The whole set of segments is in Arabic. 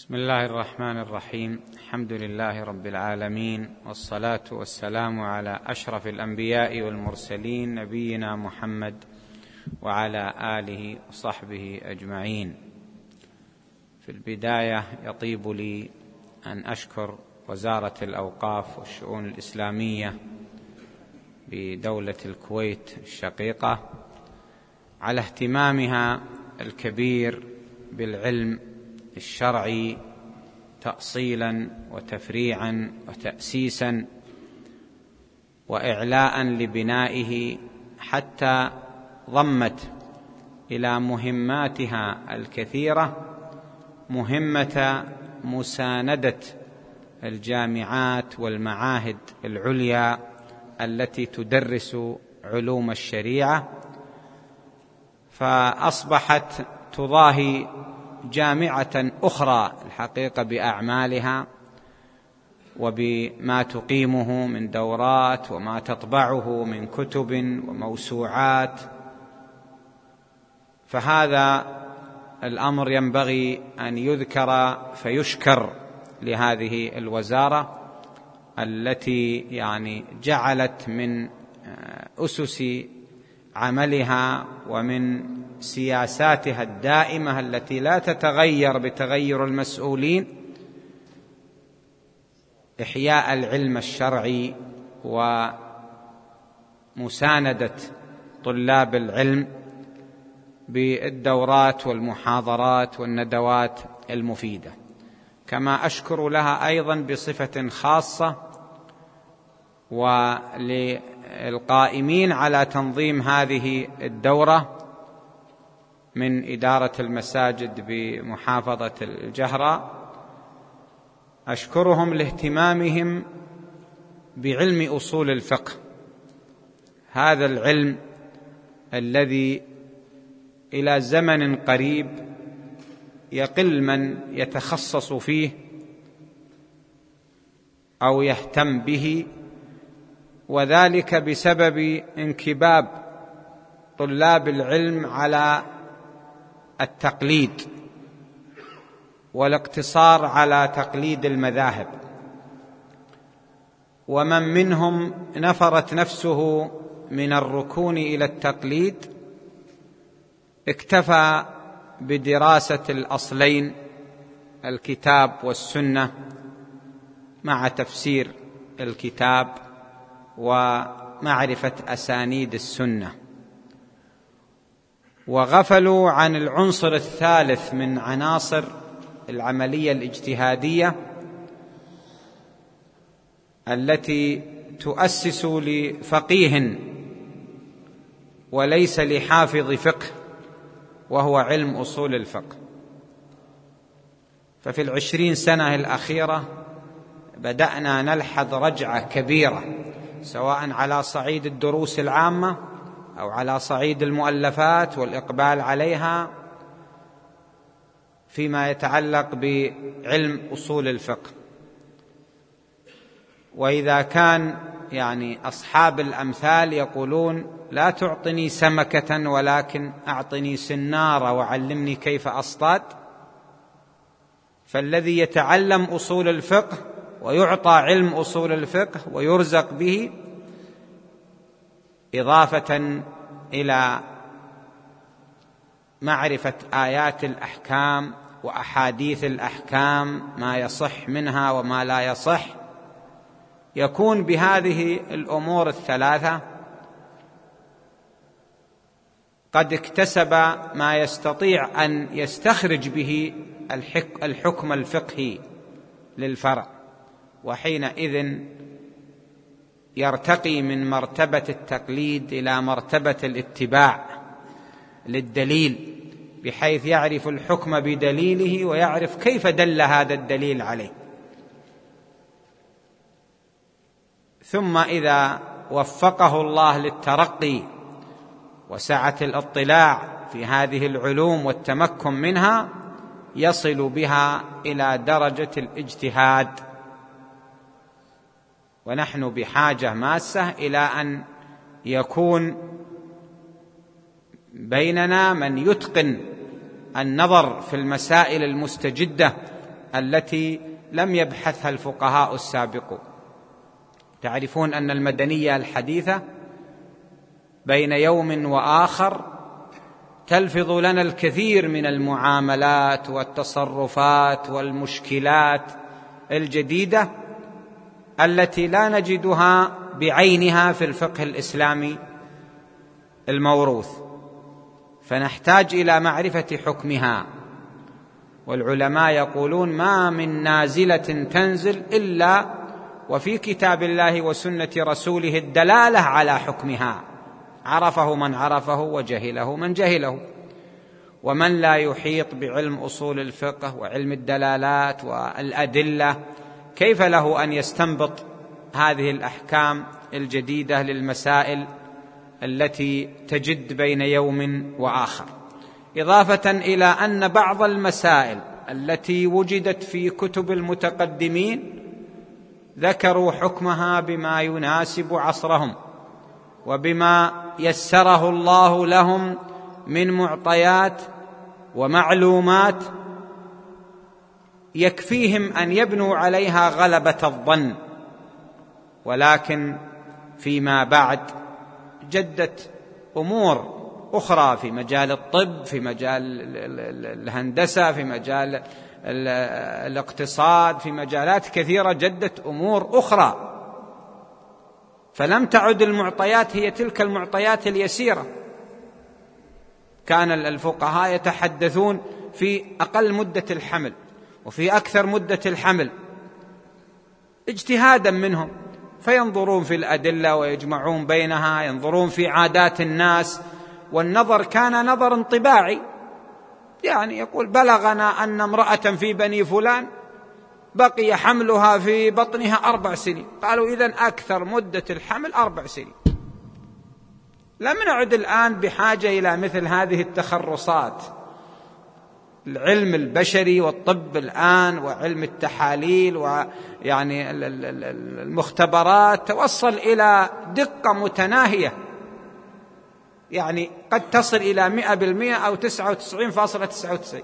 بسم الله الرحمن الرحيم. الحمد لله رب العالمين، والصلاة والسلام على أشرف الأنبياء والمرسلين نبينا محمد وعلى آله وصحبه أجمعين. في البداية يطيب لي أن أشكر وزارة الأوقاف والشؤون الإسلامية بدولة الكويت الشقيقة على اهتمامها الكبير بالعلم الشرعي تأصيلا وتفريعا وتأسيسا وإعلاء لبنائه، حتى ضمت إلى مهماتها الكثيرة مهمة مساندة الجامعات والمعاهد العليا التي تدرس علوم الشريعة، فأصبحت تضاهي جامعة أخرى الحقيقة بأعمالها وبما تقيمه من دورات وما تطبعه من كتب وموسوعات. فهذا الأمر ينبغي أن يذكر فيشكر لهذه الوزارة التي جعلت من أسس عملها ومن سياساتها الدائمة التي لا تتغير بتغير المسؤولين إحياء العلم الشرعي ومساندة طلاب العلم بالدورات والمحاضرات والندوات المفيدة. كما أشكر لها أيضا بصفة خاصة وللقائمين على تنظيم هذه الدورة من إدارة المساجد بمحافظة الجهراء، أشكرهم لاهتمامهم بعلم أصول الفقه، هذا العلم الذي إلى زمن قريب يقل من يتخصص فيه أو يهتم به، وذلك بسبب انكباب طلاب العلم على التقليد والاقتصار على تقليد المذاهب، ومن منهم نفرت نفسه من الركون إلى التقليد اكتفى بدراسة الأصلين الكتاب والسنة مع تفسير الكتاب ومعرفة أسانيد السنة، وغفلوا عن العنصر الثالث من عناصر العملية الاجتهادية التي تؤسس لفقيه وليس لحافظ فقه، وهو علم أصول الفقه. ففي 20 سنة الأخيرة بدأنا نلحظ رجعة كبيرة، سواء على صعيد الدروس العامة أو على صعيد المؤلفات والإقبال عليها فيما يتعلق بعلم أصول الفقه. وإذا كان أصحاب الأمثال يقولون لا تعطني سمكة ولكن أعطني سنارة وعلمني كيف أصطاد، فالذي يتعلم أصول الفقه ويعطى علم أصول الفقه ويرزق به، إضافة إلى معرفة آيات الأحكام وأحاديث الأحكام ما يصح منها وما لا يصح، يكون بهذه الأمور الثلاثة قد اكتسب ما يستطيع أن يستخرج به الحكم الفقهي للفرع، وحينئذ يرتقي من مرتبة التقليد إلى مرتبة الاتباع للدليل، بحيث يعرف الحكم بدليله ويعرف كيف دل هذا الدليل عليه. ثم إذا وفقه الله للترقي وسعة الاطلاع في هذه العلوم والتمكن منها، يصل بها إلى درجة الاجتهاد. ونحن بحاجة ماسة إلى أن يكون بيننا من يتقن النظر في المسائل المستجدة التي لم يبحثها الفقهاء السابقون. تعرفون أن المدنية الحديثة بين يوم وآخر تلفظ لنا الكثير من المعاملات والتصرفات والمشكلات الجديدة التي لا نجدها بعينها في الفقه الإسلامي الموروث، فنحتاج إلى معرفة حكمها. والعلماء يقولون: ما من نازلة تنزل إلا وفي كتاب الله وسنة رسوله الدلالة على حكمها، عرفه من عرفه وجهله من جهله. ومن لا يحيط بعلم أصول الفقه وعلم الدلالات والأدلة كيف له أن يستنبط هذه الأحكام الجديدة للمسائل التي تجد بين يوم وآخر؟ إضافة إلى أن بعض المسائل التي وجدت في كتب المتقدمين ذكروا حكمها بما يناسب عصرهم وبما يسره الله لهم من معطيات ومعلومات يكفيهم أن يبنوا عليها غلبة الظن. ولكن فيما بعد جدت أمور أخرى في مجال الطب، في مجال الهندسة، في مجال الاقتصاد، في مجالات كثيرة جدت أمور أخرى، فلم تعد المعطيات هي تلك المعطيات اليسيرة. كان الفقهاء يتحدثون في أقل مدة الحمل وفي أكثر مدة الحمل اجتهادا منهم، فينظرون في الأدلة ويجمعون بينها، ينظرون في عادات الناس، والنظر كان نظر انطباعي، يعني يقول: بلغنا أن امرأة في بني فلان بقي حملها في بطنها 4 سنين. قالوا: إذن أكثر مدة الحمل 4 سنين. لم نعد الآن بحاجة إلى مثل هذه التخرصات. العلم البشري والطب الآن وعلم التحاليل ويعني المختبرات توصل إلى دقة متناهية، يعني قد تصل إلى 100% أو 99.99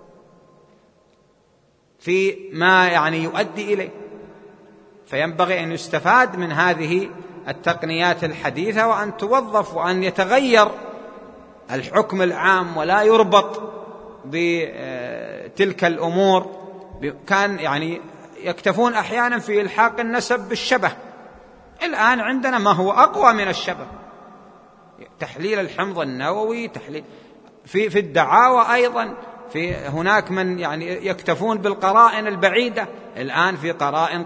في ما يعني يؤدي إليه. فينبغي أن يستفاد من هذه التقنيات الحديثة وأن توظف وأن يتغير الحكم العام ولا يربط بتلك الأمور. كان يعني يكتفون أحيانا في إلحاق النسب بالشبه، الآن عندنا ما هو أقوى من الشبه، تحليل الحمض النووي، تحليل في الدعاوى أيضا، في هناك من يعني يكتفون بالقرائن البعيدة، الآن في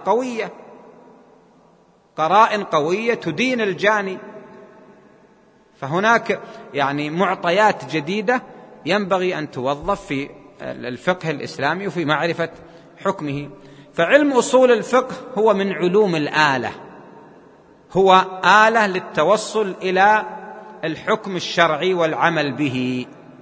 قرائن قوية تدين الجاني. فهناك يعني معطيات جديدة ينبغي أن توظف في الفقه الإسلامي وفي معرفة حكمه. فعلم أصول الفقه هو من علوم الآلة، هو آلة للتوصل إلى الحكم الشرعي والعمل به.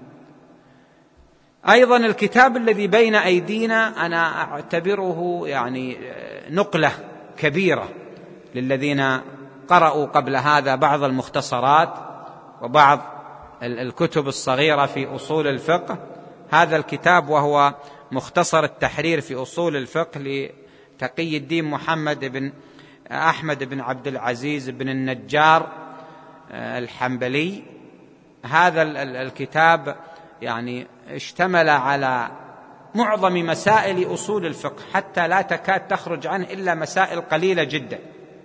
أيضا الكتاب الذي بين أيدينا أنا أعتبره يعني نقلة كبيرة للذين قرأوا قبل هذا بعض المختصرات وبعض الكتب الصغيرة في أصول الفقه. هذا الكتاب وهو مختصر التحرير في أصول الفقه لتقي الدين محمد بن أحمد بن عبد العزيز بن النجار الحنبلي. هذا الكتاب يعني اشتمل على معظم مسائل أصول الفقه، حتى لا تكاد تخرج عنه إلا مسائل قليلة جدا.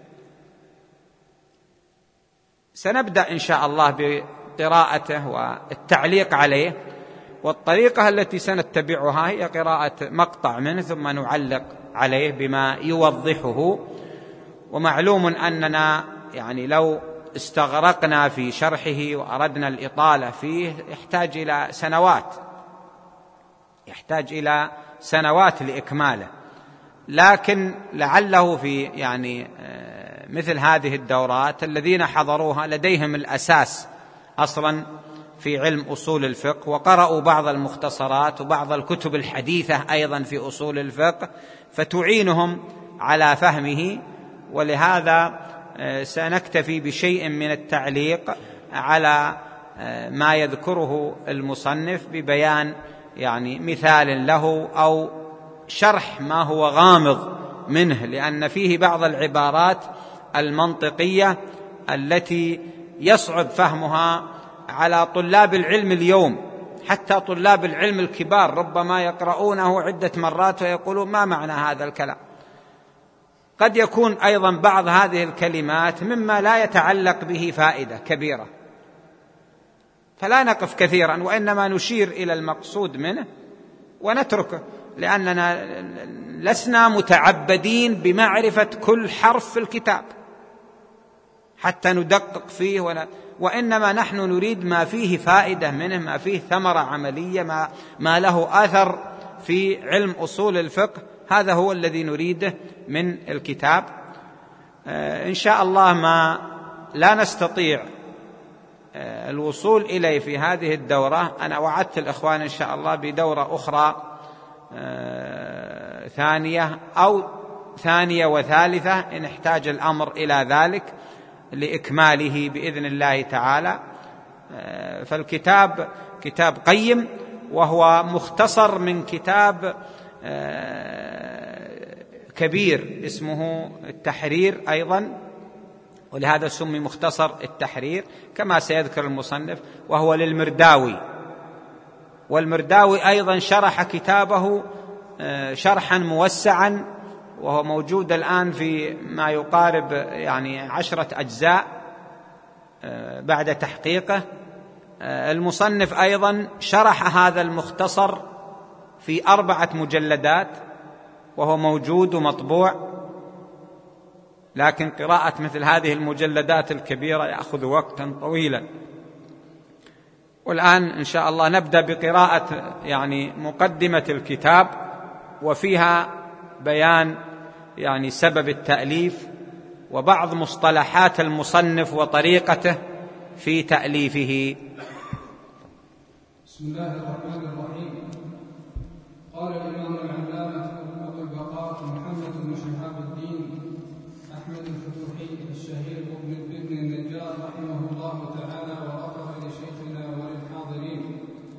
سنبدأ إن شاء الله بقراءته والتعليق عليه، والطريقة التي سنتبعها هي قراءة مقطع منه ثم نعلق عليه بما يوضحه. ومعلوم أننا يعني لو استغرقنا في شرحه وأردنا الإطالة فيه يحتاج إلى سنوات لإكماله، لكن لعله في يعني مثل هذه الدورات الذين حضروها لديهم الأساس أصلا في علم أصول الفقه، وقرأوا بعض المختصرات وبعض الكتب الحديثة أيضا في أصول الفقه، فتعينهم على فهمه. ولهذا سنكتفي بشيء من التعليق على ما يذكره المصنف ببيان يعني مثال له أو شرح ما هو غامض منه، لأن فيه بعض العبارات المنطقية التي يصعب فهمها على طلاب العلم اليوم، حتى طلاب العلم الكبار ربما يقرؤونه عدة مرات ويقولون ما معنى هذا الكلام. قد يكون أيضا بعض هذه الكلمات مما لا يتعلق به فائدة كبيرة، فلا نقف كثيرا، وإنما نشير إلى المقصود منه ونتركه، لأننا لسنا متعبدين بمعرفة كل حرف في الكتاب حتى ندقق فيه، وإنما نحن نريد ما فيه فائدة منه، ما فيه ثمرة عملية، ما له أثر في علم أصول الفقه، هذا هو الذي نريده من الكتاب. إن شاء الله ما لا نستطيع الوصول إليه في هذه الدورة، أنا وعدت الإخوان إن شاء الله بدورة أخرى ثانية أو ثانية وثالثة إن احتاج الأمر إلى ذلك لإكماله بإذن الله تعالى. فالكتاب كتاب قيم، وهو مختصر من كتاب كبير اسمه التحرير أيضا، ولهذا سمي مختصر التحرير كما سيذكر المصنف، وهو للمرداوي. والمرداوي أيضا شرح كتابه شرحا موسعا، وهو موجود الآن في ما يقارب 10 أجزاء بعد تحقيقه. المصنف أيضا شرح هذا المختصر في 4 مجلدات، وهو موجود ومطبوع، لكن قراءة مثل هذه المجلدات الكبيرة يأخذ وقتا طويلا. والآن إن شاء الله نبدأ بقراءة مقدمة الكتاب، وفيها بيان سبب التأليف وبعض مصطلحات المصنف وطريقته في تأليفه. بسم الله الرحمن الرحيم. قال الإمام العلامة أبو البقاء محمد بن شهاب الدين أحمد الفتوحي الشهير ابن النجار رحمه الله تعالى وغفر لشيخنا وللحاضرين.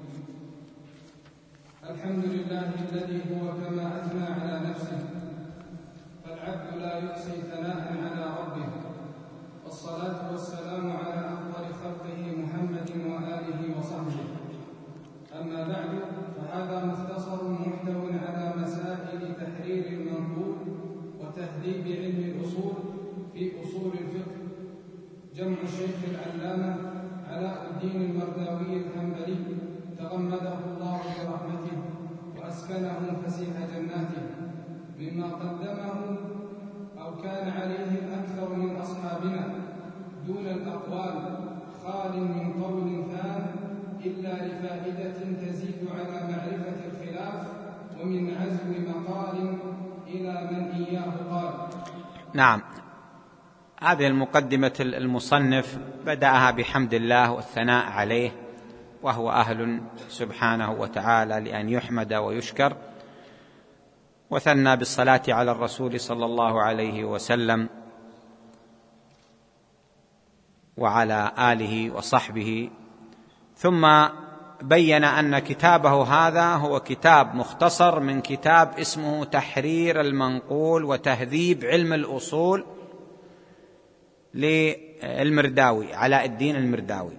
الحمد لله الذي هو كما أثنى على نفسه، فالعبد لا يحصي ثناء على ربه، والصلاة والسلام على أفضل خلقه محمد وآله وصحبه. أما بعد، فهذا مختصر محتو على مسائل تحرير المنقول وتهذيب علم الأصول في أصول الفقه، جمع الشيخ العلامة علاء الدين المرداوي الحنبلي تغمده الله برحمته وأسكنه فسيح جناته، مما قدمه أو كان عليه الأكثر من أصحابنا دون الأقوال، خال من قول ثان إلا لفائدة تزيد على معرفة الخلاف، ومن عزم مقال إلى من إياه قال. نعم، هذه المقدمة المصنف بدأها بحمد الله والثناء عليه، وهو أهل سبحانه وتعالى لأن يحمد ويشكر، وثنى بالصلاة على الرسول صلى الله عليه وسلم وعلى آله وصحبه، ثم بين أن كتابه هذا هو كتاب مختصر من كتاب اسمه تحرير المنقول وتهذيب علم الأصول للمرداوي علاء الدين المرداوي.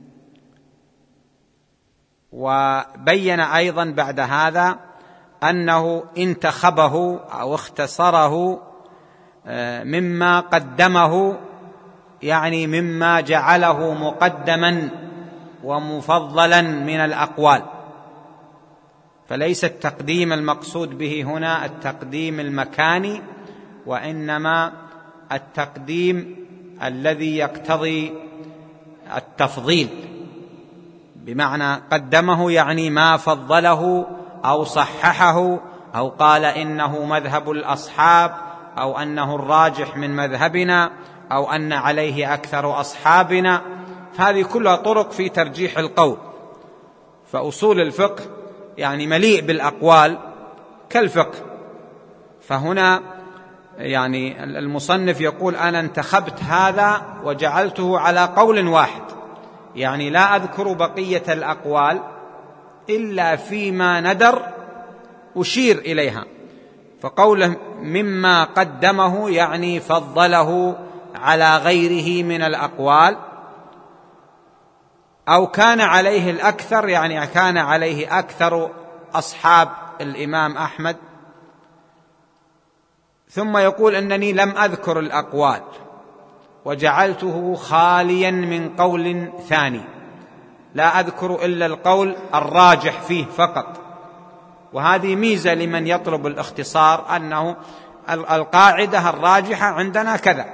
وبين أيضا بعد هذا أنه انتخبه أو اختصره مما قدمه، مما جعله مقدما ومفضلا من الأقوال، فليس التقديم المقصود به هنا التقديم المكاني، وإنما التقديم الذي يقتضي التفضيل، بمعنى قدمه ما فضله أو صححه أو قال إنه مذهب الأصحاب أو أنه الراجح من مذهبنا أو أن عليه أكثر أصحابنا، هذه كلها طرق في ترجيح القول. فأصول الفقه مليء بالأقوال كالفقه، فهنا المصنف يقول أنا انتخبت هذا وجعلته على قول واحد، لا أذكر بقية الأقوال إلا فيما ندر أشير إليها، فقوله مما قدمه يعني فضله على غيره من الأقوال، أو كان عليه الأكثر يعني كان عليه أكثر أصحاب الإمام أحمد. ثم يقول أنني لم أذكر الأقوال وجعلته خاليا من قول ثاني، لا أذكر إلا القول الراجح فيه فقط. وهذه ميزة لمن يطلب الاختصار، أنه القاعدة الراجحة عندنا كذا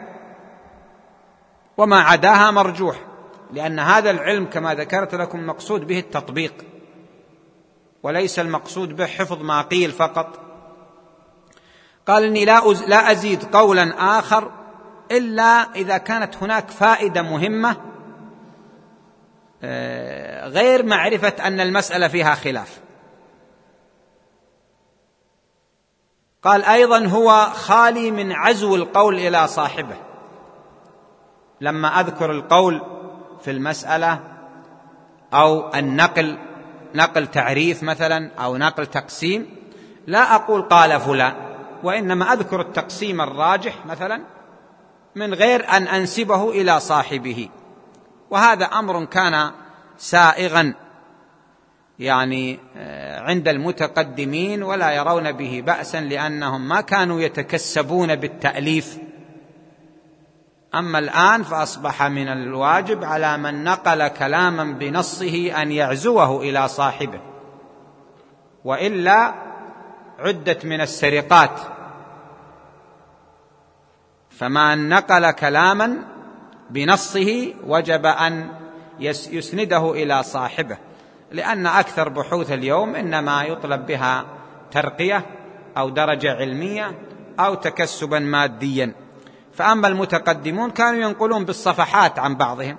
وما عداها مرجوح، لأن هذا العلم كما ذكرت لكم مقصود به التطبيق، وليس المقصود به حفظ ما قيل فقط. قال إني لا أزيد قولا آخر إلا إذا كانت هناك فائدة مهمة غير معرفة أن المسألة فيها خلاف. قال أيضا هو خالي من عزو القول إلى صاحبه. لما أذكر القول في المسألة أو النقل، نقل تعريف مثلا أو نقل تقسيم، لا أقول قال فلان، وإنما أذكر التقسيم الراجح مثلا من غير أن أنسبه إلى صاحبه. وهذا أمر كان سائغا يعني عند المتقدمين، ولا يرون به بأسا لأنهم ما كانوا يتكسبون بالتأليف. أما الآن فأصبح من الواجب على من نقل كلاما بنصه أن يعزوه إلى صاحبه، وإلا عدت من السرقات. فمن نقل كلاما بنصه وجب أن يسنده إلى صاحبه، لأن أكثر بحوث اليوم إنما يطلب بها ترقية أو درجة علمية أو تكسبا ماديا. فأما المتقدمون كانوا ينقلون بالصفحات عن بعضهم.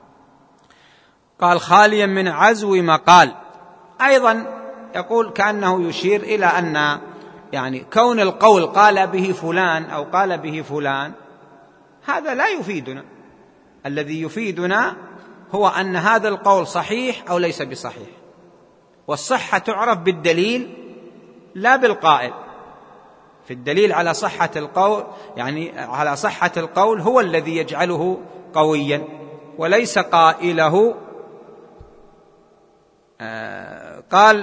قال خاليا من عزو مقال. أيضا يقول كأنه يشير إلى أن يعني كون القول قال به فلان أو قال به فلان هذا لا يفيدنا. الذي يفيدنا هو أن هذا القول صحيح أو ليس بصحيح، والصحة تعرف بالدليل لا بالقائل. في الدليل على صحة القول، يعني على صحة القول هو الذي يجعله قويا وليس قائله. قال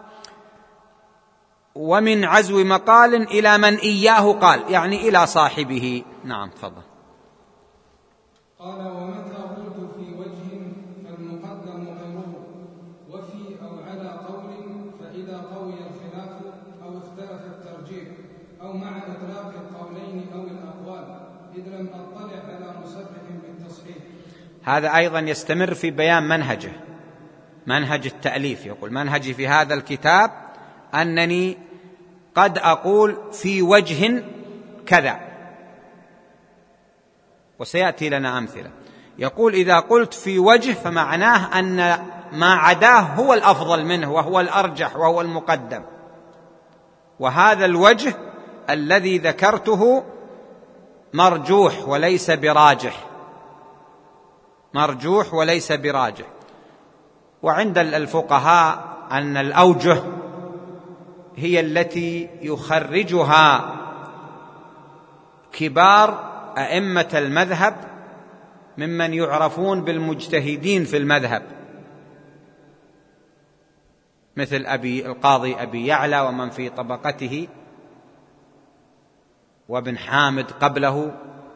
ومن عزو مقال إلى من إياه قال، يعني إلى صاحبه. نعم تفضل. قال ومتى قلت في وجه فالمقدم غيره، وفي أو على قول فإذا قوي الخلاف أو اختلف الترجيح أو مع إطلاق القولين أو الأقوال، إذ لم أطلع على مصرح بالتصحيح. هذا أيضا يستمر في بيان منهجه، منهج التأليف. يقول منهجي في هذا الكتاب أنني قد أقول في وجه كذا، وسيأتي لنا أمثلة. يقول إذا قلت في وجه فمعناه أن ما عداه هو الأفضل منه وهو الأرجح وهو المقدم، وهذا الوجه الذي ذكرته مرجوح وليس براجح، مرجوح وليس براجح. وعند الفقهاء أن الأوجه هي التي يخرجها كبار أئمة المذهب ممن يعرفون بالمجتهدين في المذهب، مثل القاضي أبي يعلى ومن في طبقته، وابن حامد قبله،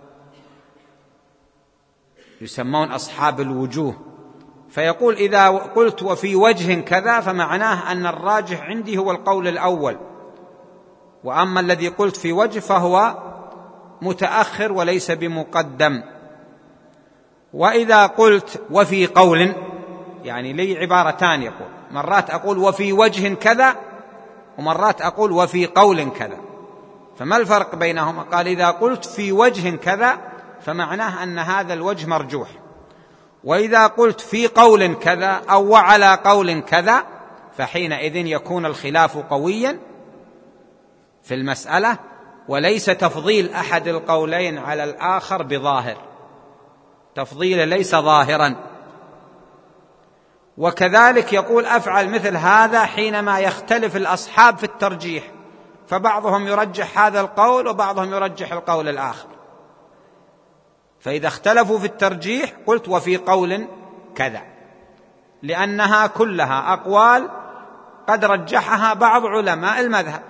يسمون أصحاب الوجوه. فيقول إذا قلت وفي وجه كذا فمعناه أن الراجح عندي هو القول الأول، وأما الذي قلت في وجه فهو متأخر وليس بمقدم. وإذا قلت وفي قول، يعني لي عبارتان، يقول مرات أقول وفي وجه كذا ومرات أقول وفي قول كذا، فما الفرق بينهما؟ قال إذا قلت في وجه كذا فمعناه أن هذا الوجه مرجوح، وإذا قلت في قول كذا أو وعلى قول كذا فحينئذ يكون الخلاف قويا في المسألة، وليس تفضيل أحد القولين على الآخر بظاهر، تفضيل ليس ظاهرا. وكذلك يقول أفعل مثل هذا حينما يختلف الأصحاب في الترجيح، فبعضهم يرجح هذا القول وبعضهم يرجح القول الآخر، فإذا اختلفوا في الترجيح قلت وفي قول كذا، لأنها كلها أقوال قد رجحها بعض علماء المذهب.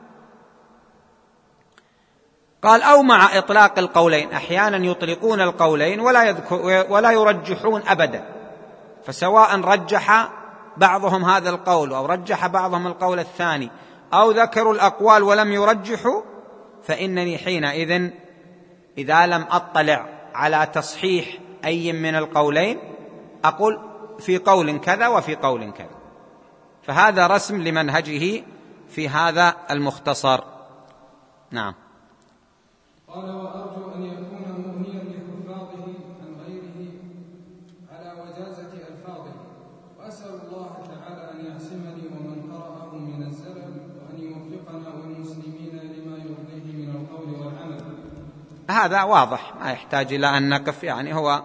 قال أو مع إطلاق القولين، أحيانا يطلقون القولين ولا يرجحون أبدا، فسواء رجح بعضهم هذا القول أو رجح بعضهم القول الثاني أو ذكروا الأقوال ولم يرجحوا، فإنني حينئذ إذا لم أطلع على تصحيح أي من القولين أقول في قول كذا وفي قول كذا. فهذا رسم لمنهجه في هذا المختصر. نعم. قال وأرجو أن يكون مغنيا لحفاظه عن غيره على وجازة ألفاظه، وأسأل الله تعالى أن يعصمني ومن قرأه من الزلل، وأن يوفقنا والمسلمين لما يرضيه من القول والعمل. هذا واضح ما يحتاج إلى أن نقف، يعني هو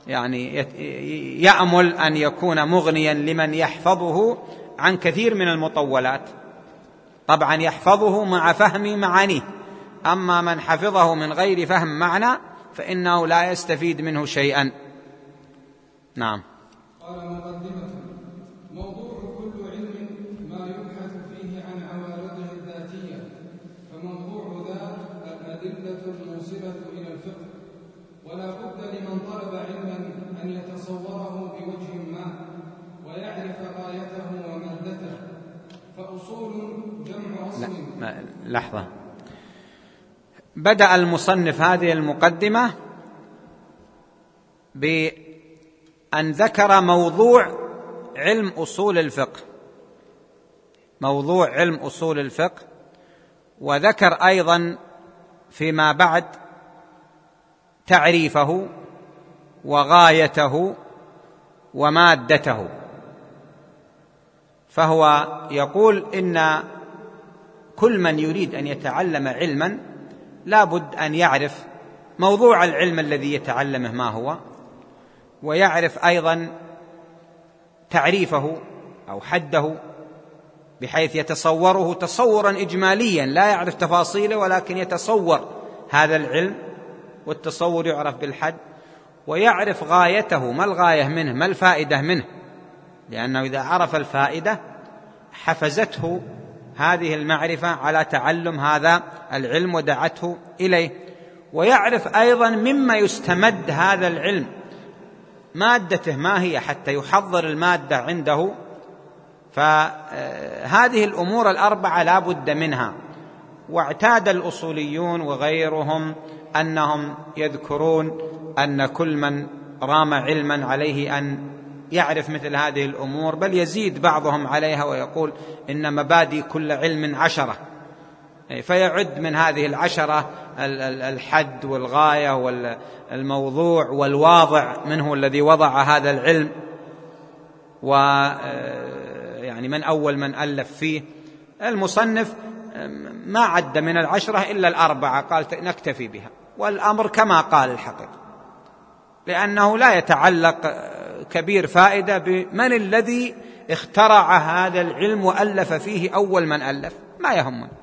يأمل أن يكون مغنيا لمن يحفظه عن كثير من المطولات، طبعا يحفظه مع فهم معانيه، أما من حفظه من غير فهم معنى فإنه لا يستفيد منه شيئا. نعم. قال مقدمة: موضوع كل علم ما يبحث فيه عن عوارضه الذاتية، فموضوع ذات الأدلة الموصلة إلى الفقه، ولا بد لمن طلب علما أن يتصوره بوجه ما ويعرف غايته ومادته، فأصول جمع أصل. لحظة، بدأ المصنف هذه المقدمة بأن ذكر موضوع علم أصول الفقه، موضوع علم أصول الفقه، وذكر أيضا فيما بعد تعريفه وغايته ومادته. فهو يقول إن كل من يريد أن يتعلم علما لا بد أن يعرف موضوع العلم الذي يتعلمه ما هو، ويعرف أيضا تعريفه أو حده، بحيث يتصوره تصورا إجماليا، لا يعرف تفاصيله ولكن يتصور هذا العلم، والتصور يعرف بالحد. ويعرف غايته، ما الغاية منه، ما الفائدة منه، لأنه إذا عرف الفائدة حفزته هذه المعرفة على تعلم هذا العلم ودعته إليه. ويعرف أيضا مما يستمد هذا العلم، مادته ما هي، حتى يحضر المادة عنده. فهذه الأمور الأربعة لا بد منها. واعتاد الأصوليون وغيرهم أنهم يذكرون أن كل من رام علما عليه أن يعرف مثل هذه الأمور، بل يزيد بعضهم عليها ويقول إن مبادئ كل علم 10، فيعد من هذه 10 الحد والغاية والموضوع والواضع منه الذي وضع هذا العلم، ويعني من أول من ألف فيه. المصنف ما عد من 10 إلا 4، قال نكتفي بها، والأمر كما قال الحقيقة، لأنه لا يتعلق كبير فائدة بمن الذي اخترع هذا العلم وألف فيه أول من ألف، ما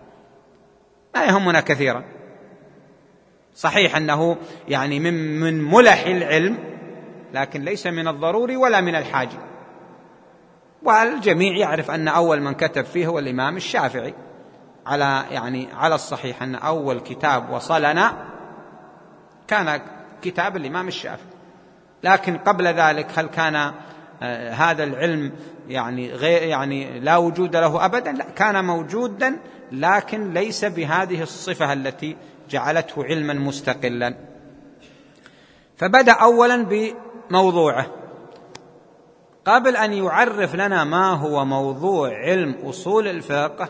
يهمنا كثيرا. صحيح أنه يعني من ملح العلم، لكن ليس من الضروري ولا من الحاجة. والجميع يعرف أن أول من كتب فيه هو الإمام الشافعي، على الصحيح أن أول كتاب وصلنا كان كتاب الإمام الشافعي. لكن قبل ذلك هل كان هذا العلم يعني لا وجود له أبدا؟ لا، كان موجودا، لكن ليس بهذه الصفة التي جعلته علما مستقلا. فبدأ أولا بموضوعه. قبل أن يعرف لنا ما هو موضوع علم أصول الفقه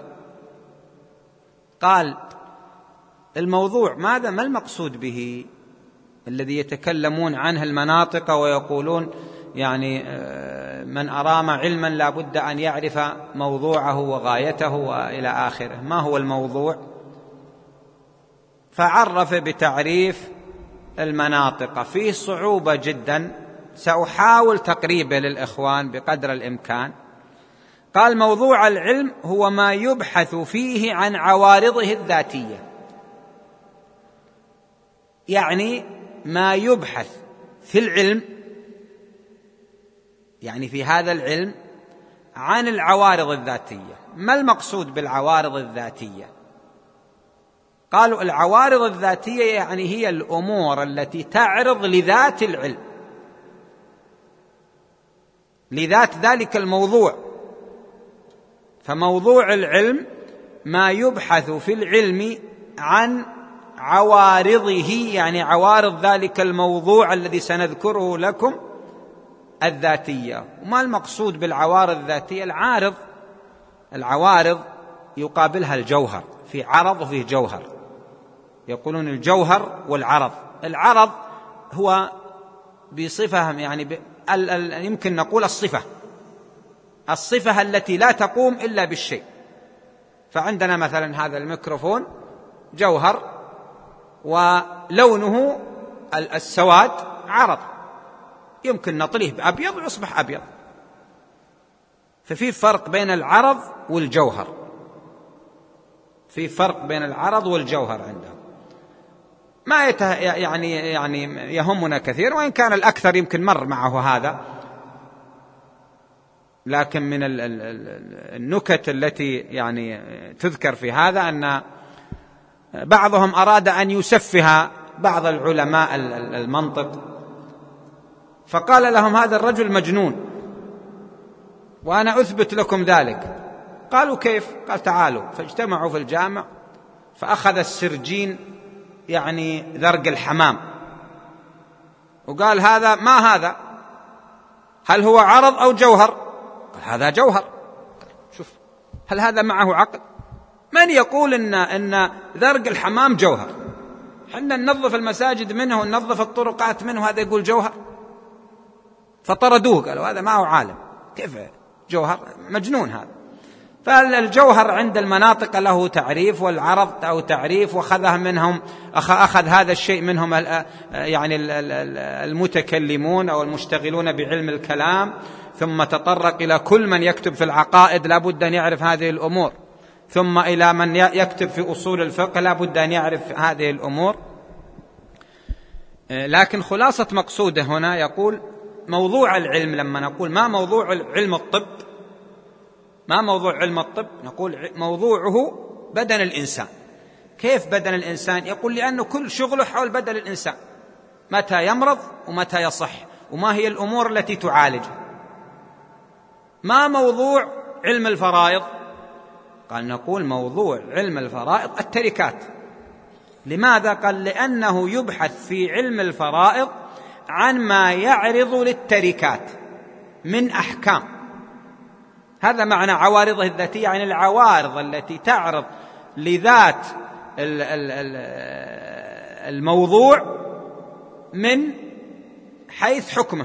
قال الموضوع ما المقصود به الذي يتكلمون عنه المناطق ويقولون يعني من أرام علما لا بد أن يعرف موضوعه وغايته وإلى آخره. ما هو الموضوع؟ فعرف بتعريف المناطق، فيه صعوبة جدا، سأحاول تقريبه للإخوان بقدر الإمكان. قال موضوع العلم هو ما يبحث فيه عن عوارضه الذاتية، يعني ما يبحث في العلم، يعني في هذا العلم، عن العوارض الذاتية. ما المقصود بالعوارض الذاتية؟ قالوا العوارض الذاتية يعني هي الأمور التي تعرض لذات العلم، لذات ذلك الموضوع. فموضوع العلم ما يبحث في العلم عن عوارضه، يعني عوارض ذلك الموضوع الذي سنذكره لكم الذاتية. وما المقصود بالعوارض الذاتية؟ العوارض يقابلها الجوهر، في عرض وفيه جوهر، يقولون الجوهر والعرض. العرض هو بصفة يعني يمكن نقول الصفة التي لا تقوم إلا بالشيء. فعندنا مثلا هذا الميكروفون جوهر، ولونه السواد عرض، يمكن نطليه بأبيض ويصبح أبيض. ففي فرق بين العرض والجوهر، في فرق بين العرض والجوهر عندهم. ما يعني يهمنا كثير، وإن كان الأكثر يمكن مر معه هذا، لكن من النكت التي يعني تذكر في هذا أن بعضهم أراد أن يسفه بعض العلماء المنطق، فقال لهم هذا الرجل مجنون وأنا أثبت لكم ذلك. قالوا كيف؟ قال تعالوا. فاجتمعوا في الجامع، فأخذ السرجين يعني ذرق الحمام، وقال هذا ما هذا، هل هو عرض أو جوهر؟ قال هذا جوهر. شوف، هل هذا معه عقل؟ من يقول إن ذرق الحمام جوهر؟ حنا ننظف المساجد منه وننظف الطرقات منه، هذا يقول جوهر؟ فطردوه، قالوا هذا ما هو عالم، كيف جوهر؟ مجنون هذا. فالجوهر عند المناطق له تعريف، والعرض له تعريف، وأخذها منهم، أخذ هذا الشيء منهم يعني المتكلمون أو المشتغلون بعلم الكلام، ثم تطرق إلى كل من يكتب في العقائد لا بد أن يعرف هذه الأمور، ثم إلى من يكتب في أصول الفقه لا بد أن يعرف هذه الأمور. لكن خلاصة مقصوده هنا يقول موضوع العلم، لما نقول ما موضوع علم الطب، ما موضوع علم الطب، نقول موضوعه بدن الإنسان. كيف بدن الإنسان؟ يقول لأنه كل شغله حول بدن الإنسان، متى يمرض ومتى يصح، وما هي الأمور التي تعالجه. ما موضوع علم الفرائض؟ قال نقول موضوع علم الفرائض التركات. لماذا؟ قال لأنه يبحث في علم الفرائض عن ما يعرض للتركات من أحكام. هذا معنى عوارضه الذاتية، يعني العوارض التي تعرض لذات الموضوع من حيث حكمه.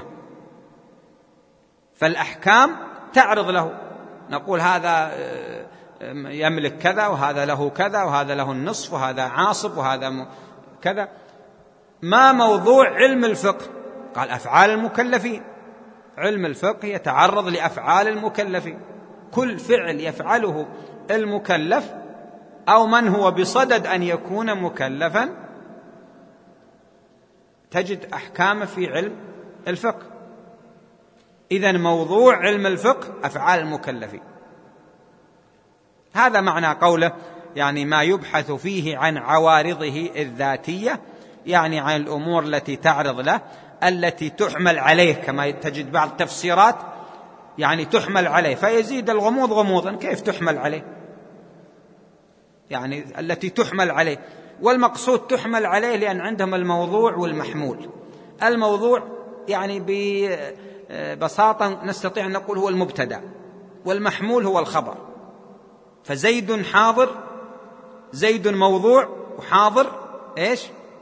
فالأحكام تعرض له، نقول هذا يملك كذا، وهذا له كذا، وهذا له النصف، وهذا عاصب، وهذا كذا. ما موضوع علم الفقه؟ قال أفعال المكلفين. علم الفقه يتعرض لأفعال المكلفين، كل فعل يفعله المكلف أو من هو بصدد أن يكون مكلفا تجد أحكامه في علم الفقه. إذن موضوع علم الفقه أفعال المكلفين. هذا معنى قوله يعني ما يبحث فيه عن عوارضه الذاتية، يعني عن الأمور التي تعرض له، التي تحمل عليه، كما تجد بعض التفسيرات يعني تحمل عليه، فيزيد الغموض غموضا. كيف تحمل عليه؟ يعني التي تحمل عليه، والمقصود تحمل عليه لأن عندهم الموضوع والمحمول. الموضوع يعني ببساطة نستطيع أن نقول هو المبتدأ، والمحمول هو الخبر. فزيد حاضر، زيد موضوع، وحاضر إيش؟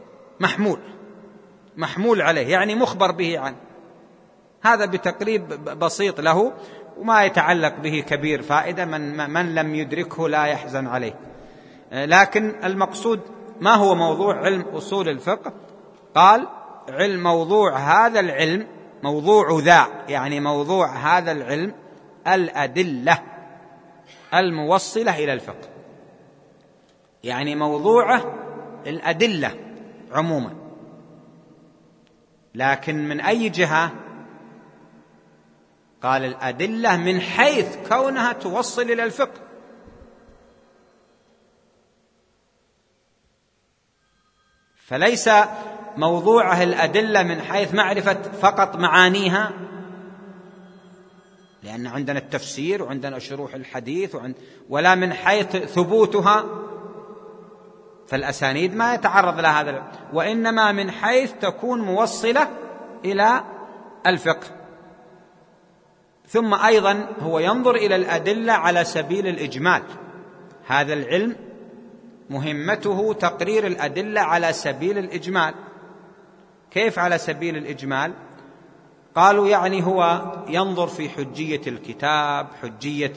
محمول عليه، يعني مخبر به عنه. هذا بتقريب بسيط له، وما يتعلق به كبير فائدة، من لم يدركه لا يحزن عليه. لكن المقصود ما هو موضوع علم أصول الفقه؟ قال علم موضوع هذا العلم، موضوع ذا يعني موضوع هذا العلم الأدلة، الموصلة إلى الفقه، يعني موضوعه الأدلة عموما، لكن من أي جهة؟ قال الأدلة من حيث كونها توصل إلى الفقه. فليس موضوعه الأدلة من حيث معرفة فقط معانيها، لأن عندنا التفسير وعندنا شروح الحديث ولا من حيث ثبوتها، فالأسانيد ما يتعرض لها هذا، وإنما من حيث تكون موصلة إلى الفقه. ثم أيضا هو ينظر إلى الأدلة على سبيل الإجمال، هذا العلم مهمته تقرير الأدلة على سبيل الإجمال. كيف على سبيل الإجمال؟ قالوا يعني هو ينظر في حجية الكتاب، حجية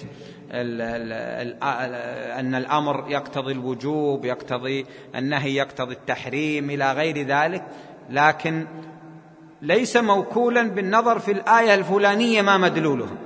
أن الأمر يقتضي الوجوب، يقتضي النهي، يقتضي التحريم إلى غير ذلك، لكن ليس موكولا بالنظر في الآية الفلانية ما مدلولها،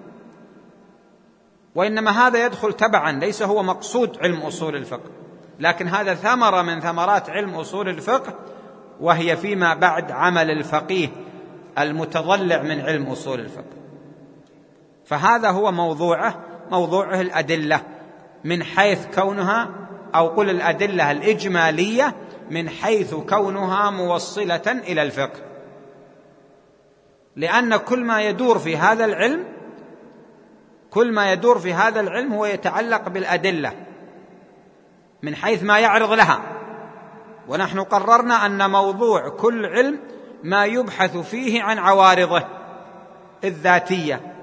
وإنما هذا يدخل تبعا، ليس هو مقصود علم أصول الفقه، لكن هذا ثمرة من ثمرات علم أصول الفقه، وهي فيما بعد عمل الفقيه المتضلع من علم أصول الفقه. فهذا هو موضوعه الأدلة من حيث كونها، أو قل الأدلة الإجمالية من حيث كونها موصلة إلى الفقه، لأن كل ما يدور في هذا العلم هو يتعلق بالأدلة من حيث ما يعرض لها. ونحن قررنا أن موضوع كل علم ما يبحث فيه عن عوارضه الذاتية.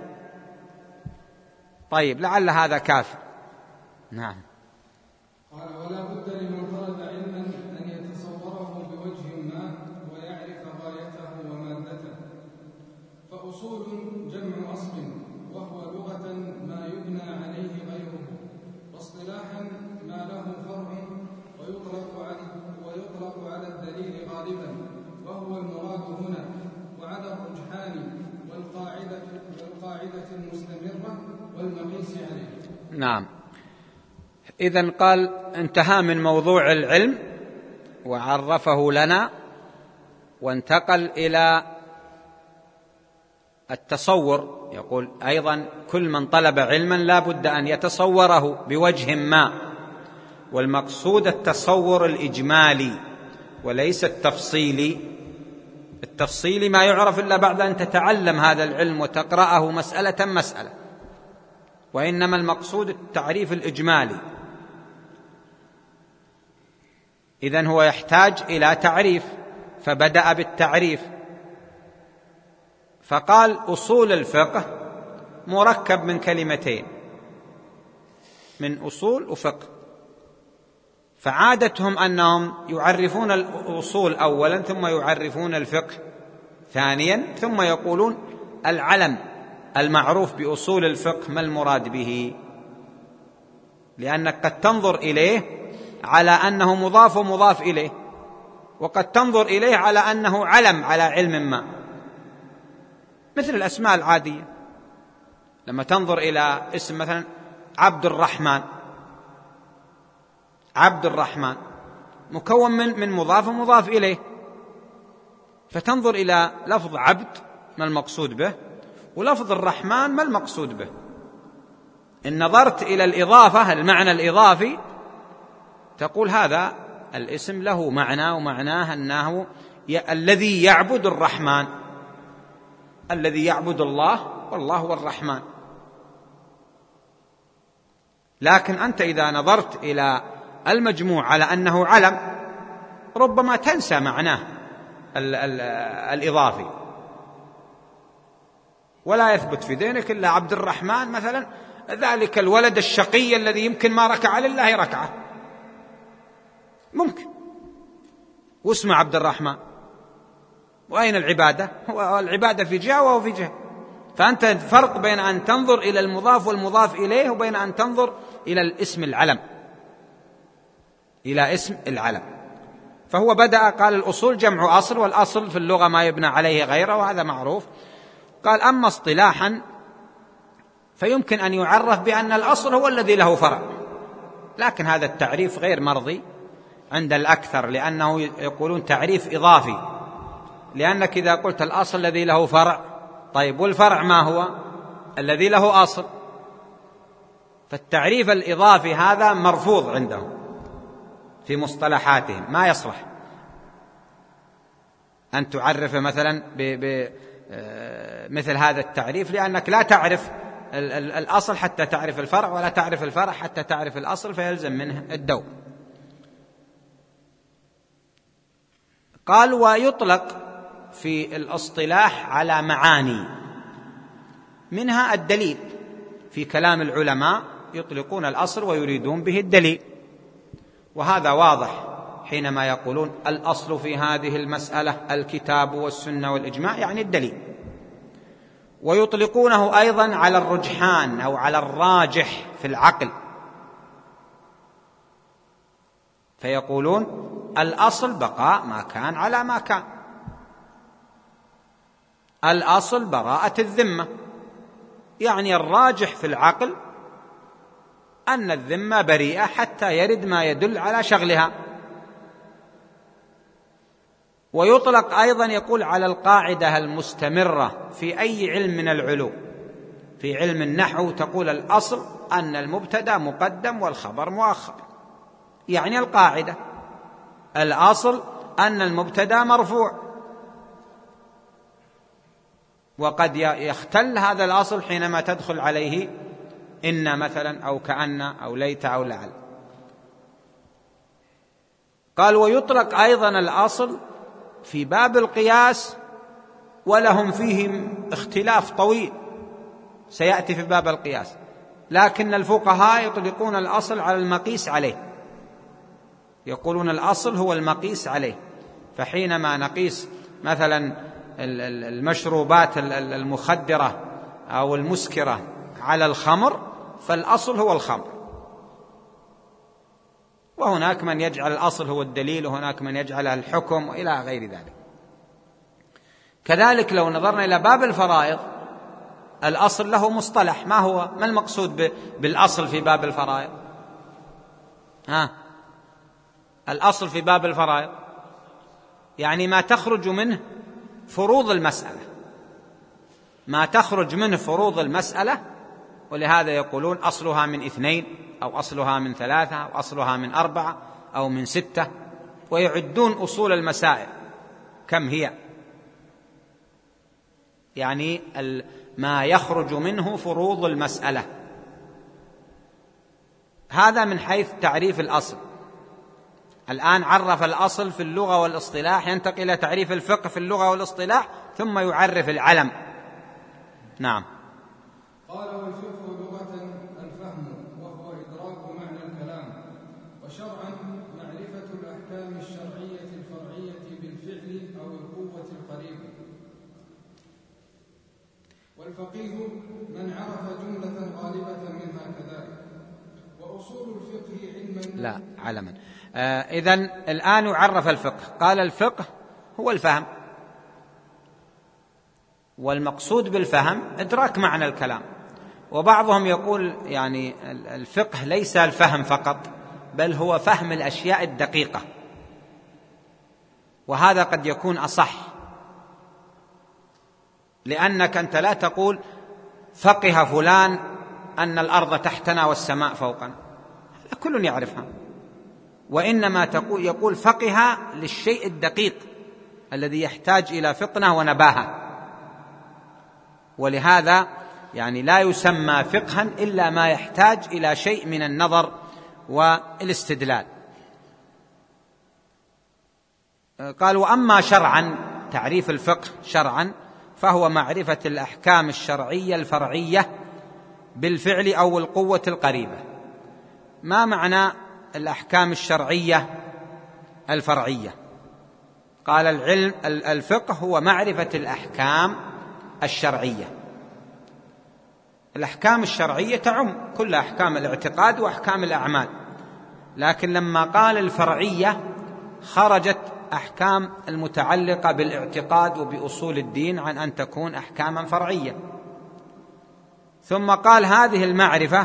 طيب، لعل هذا كافي. نعم. قال: ولا بد لمن طلب علما أن يتصوره بوجه ما ويعرف غايته ومادته. فأصول جمع أصل، وهو لغة ما يبنى عليه غيره، واصطلاحا ما له فرع ويطلق على الدليل غالبا، وهو المراد هنا، وعلى الرجحان والقاعدة المستمرة والمقيس عليه. نعم. إذن قال انتهى من موضوع العلم وعرفه لنا، وانتقل إلى التصور. يقول أيضا كل من طلب علما لا بد أن يتصوره بوجه ما، والمقصود التصور الإجمالي وليس التفصيلي. التفصيلي ما يعرف إلا بعد أن تتعلم هذا العلم وتقرأه مسألة، وإنما المقصود التعريف الإجمالي. إذن هو يحتاج إلى تعريف، فبدأ بالتعريف، فقال: أصول الفقه مركب من كلمتين، من أصول وفقه. فعادتهم أنهم يعرفون الأصول أولا، ثم يعرفون الفقه ثانيا، ثم يقولون العلم المعروف بأصول الفقه ما المراد به، لأنك قد تنظر إليه على أنه مضاف ومضاف إليه، وقد تنظر إليه على أنه علم على علم ما، مثل الأسماء العادية. لما تنظر إلى اسم مثلا عبد الرحمن مكون من مضاف ومضاف إليه، فتنظر إلى لفظ عبد ما المقصود به، ولفظ الرحمن ما المقصود به. إن نظرت إلى الإضافة، المعنى الإضافي، تقول هذا الاسم له معنى، ومعناه أنه الذي يعبد الرحمن، الذي يعبد الله، والله هو الرحمن. لكن أنت إذا نظرت إلى المجموع على أنه علم، ربما تنسى معناه الإضافي، ولا يثبت في ذهنك إلا عبد الرحمن مثلا، ذلك الولد الشقي الذي يمكن ما ركع لله ركعة، ممكن، واسمه عبد الرحمن، وأين العبادة؟ العبادة في جهة وهو في جهة. فأنت فرق بين أن تنظر إلى المضاف والمضاف إليه، وبين أن تنظر إلى الاسم العلم، إلى اسم العلم. فهو بدأ قال: الأصول جمع أصل، والأصل في اللغة ما يبنى عليه غيره، وهذا معروف. قال: أما اصطلاحا فيمكن أن يعرف بأن الأصل هو الذي له فرع، لكن هذا التعريف غير مرضي عند الأكثر، لأنه يقولون تعريف إضافي، لأنك إذا قلت الأصل الذي له فرع، طيب والفرع ما هو؟ الذي له أصل. فالتعريف الإضافي هذا مرفوض عندهم في مصطلحاتهم، ما يصلح أن تعرف مثلا مثل هذا التعريف، لأنك لا تعرف الأصل حتى تعرف الفرع، ولا تعرف الفرع حتى تعرف الأصل، فيلزم منه الدور. قال ويطلق في الاصطلاح على معاني، منها الدليل. في كلام العلماء يطلقون الأصل ويريدون به الدليل، وهذا واضح حينما يقولون الأصل في هذه المسألة الكتاب والسنة والإجماع، يعني الدليل. ويطلقونه أيضا على الرجحان أو على الراجح في العقل، فيقولون الأصل بقاء ما كان على ما كان، الأصل براءة الذمة، يعني الراجح في العقل أن الذمة بريئة حتى يرد ما يدل على شغلها. ويطلق أيضا يقول على القاعدة المستمرة في أي علم من العلوم. في علم النحو تقول الأصل أن المبتدأ مقدم والخبر مؤخر، يعني القاعدة الأصل أن المبتدأ مرفوع، وقد يختل هذا الأصل حينما تدخل عليه إن مثلا أو كأن أو ليت أو لعل. قال ويطلق أيضا الأصل في باب القياس، ولهم فيهم اختلاف طويل سيأتي في باب القياس، لكن الفقهاء يطلقون الأصل على المقيس عليه، يقولون الأصل هو المقيس عليه. فحينما نقيس مثلا المشروبات المخدرة أو المسكرة على الخمر، فالأصل هو الخمر، وهناك من يجعل الأصل هو الدليل، وهناك من يجعله الحكم، وإلى غير ذلك. كذلك لو نظرنا إلى باب الفرائض، الأصل له مصطلح، ما هو؟ ما المقصود بالأصل في باب الفرائض؟ الأصل في باب الفرائض يعني ما تخرج منه فروض المسألة، ما تخرج منه فروض المسألة. ولهذا يقولون أصلها من 2 أو أصلها من 3 أو أصلها من 4 أو من 6، ويعدون أصول المسائل كم هي، يعني ما يخرج منه فروض المسألة. هذا من حيث تعريف الأصل. الآن عرف الأصل في اللغة والاصطلاح، ينتقل إلى تعريف الفقه في اللغة والاصطلاح، ثم يعرف العلم. نعم. قال والفقه لغة الفهم، وهو إدراك معنى الكلام، وشرعا معرفة الأحكام الشرعية الفرعية بالفعل أو القوة القريبة. والفقيه من عرف جملة غالبة منها كذلك. وأصول الفقه علما لا علما. إذن الآن يعرف الفقه. قال الفقه هو الفهم، والمقصود بالفهم إدراك معنى الكلام. وبعضهم يقول يعني الفقه ليس الفهم فقط، بل هو فهم الأشياء الدقيقة، وهذا قد يكون أصح، لأنك أنت لا تقول فقه فلان أن الأرض تحتنا والسماء فوقنا، كل يعرفها، وإنما يقول فقه للشيء الدقيق الذي يحتاج إلى فطنة ونباهة. ولهذا يعني لا يسمى فقها إلا ما يحتاج إلى شيء من النظر والاستدلال. قال وأما شرعا، تعريف الفقه شرعا فهو معرفة الأحكام الشرعية الفرعية بالفعل أو القوة القريبة. ما معنى الأحكام الشرعية الفرعية؟ قال العلم الفقه هو معرفة الأحكام الشرعية. الأحكام الشرعية تعم كل أحكام الاعتقاد وأحكام الأعمال، لكن لما قال الفرعية خرجت أحكام المتعلقة بالاعتقاد وبأصول الدين عن أن تكون أحكاما فرعية. ثم قال هذه المعرفة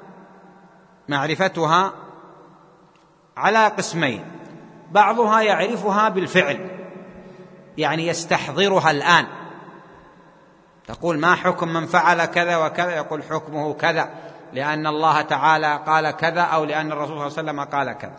معرفتها على قسمين: بعضها يعرفها بالفعل، يعني يستحضرها الآن، تقول ما حكم من فعل كذا وكذا، يقول حكمه كذا لأن الله تعالى قال كذا أو لأن الرسول صلى الله عليه وسلم قال كذا،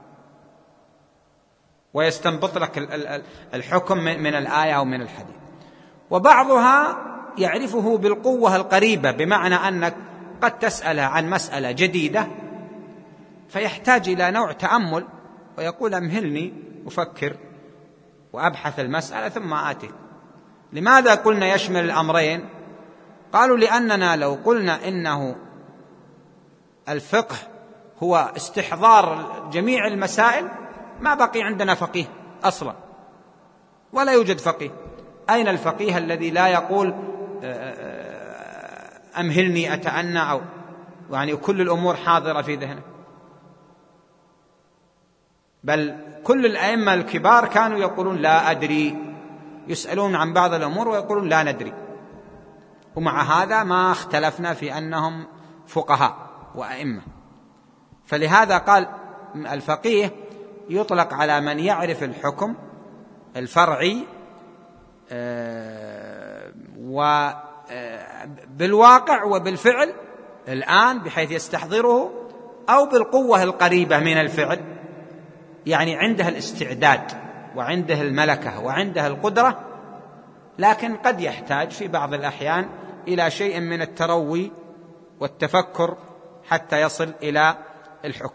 ويستنبط لك الحكم من الآية أو من الحديث. وبعضها يعرفه بالقوة القريبة، بمعنى أنك قد تسأله عن مسألة جديدة فيحتاج إلى نوع تأمل، ويقول أمهلني أفكر وأبحث المسألة ثم آتي. لماذا قلنا يشمل الأمرين؟ قالوا لأننا لو قلنا إنه الفقه هو استحضار جميع المسائل ما بقي عندنا فقيه أصلا، ولا يوجد فقيه. أين الفقيه الذي لا يقول أمهلني أتأنى، أو يعني كل الأمور حاضرة في ذهنه؟ بل كل الأئمة الكبار كانوا يقولون لا أدري، يسألون عن بعض الأمور ويقولون لا ندري، ومع هذا ما اختلفنا في أنهم فقهاء وأئمة. فلهذا قال الفقيه يطلق على من يعرف الحكم الفرعي وبالواقع وبالفعل الآن بحيث يستحضره، أو بالقوة القريبة من الفعل، يعني عنده الاستعداد وعنده الملكة وعنده القدرة، لكن قد يحتاج في بعض الأحيان إلى شيء من التروي والتفكر حتى يصل إلى الحكم.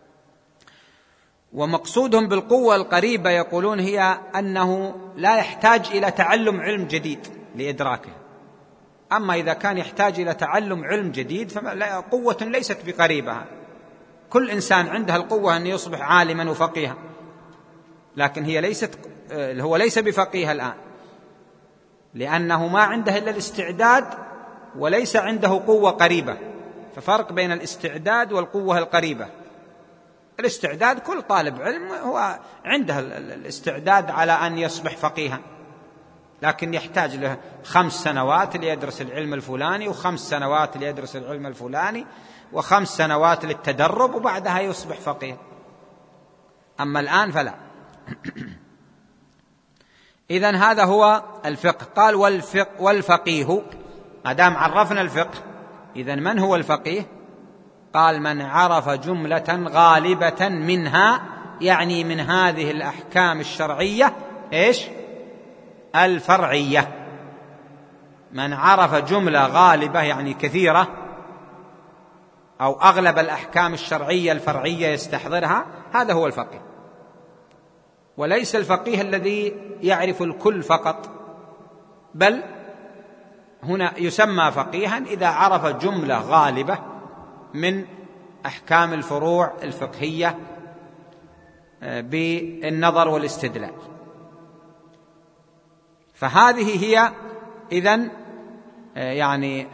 ومقصودهم بالقوة القريبة يقولون هي أنه لا يحتاج إلى تعلم علم جديد لإدراكه. أما إذا كان يحتاج إلى تعلم علم جديد فقوة ليست بقريبة. كل إنسان عنده القوة أن يصبح عالما وفقيها، لكن هو ليس بفقيه الآن، لأنه ما عنده إلا الاستعداد وليس عنده قوة قريبة. ففرق بين الاستعداد والقوة القريبة. الاستعداد كل طالب علم هو عنده الاستعداد على أن يصبح فقيها، لكن يحتاج له 5 سنوات ليدرس العلم الفلاني، و5 سنوات ليدرس العلم الفلاني، و5 سنوات للتدرب، وبعدها يصبح فقيه. أما الآن فلا. إذن هذا هو الفقه. قال والفقيه، ما دام عرفنا الفقه إذن من هو الفقيه؟ قال من عرف جملة غالبة منها، يعني من هذه الأحكام الشرعية الفرعية. من عرف جملة غالبة يعني كثيرة، أو أغلب الأحكام الشرعية الفرعية يستحضرها، هذا هو الفقيه. وليس الفقيه الذي يعرف الكل فقط، بل هنا يسمى فقيها إذا عرف جملة غالبة من أحكام الفروع الفقهية بالنظر والاستدلال. فهذه هي إذن يعني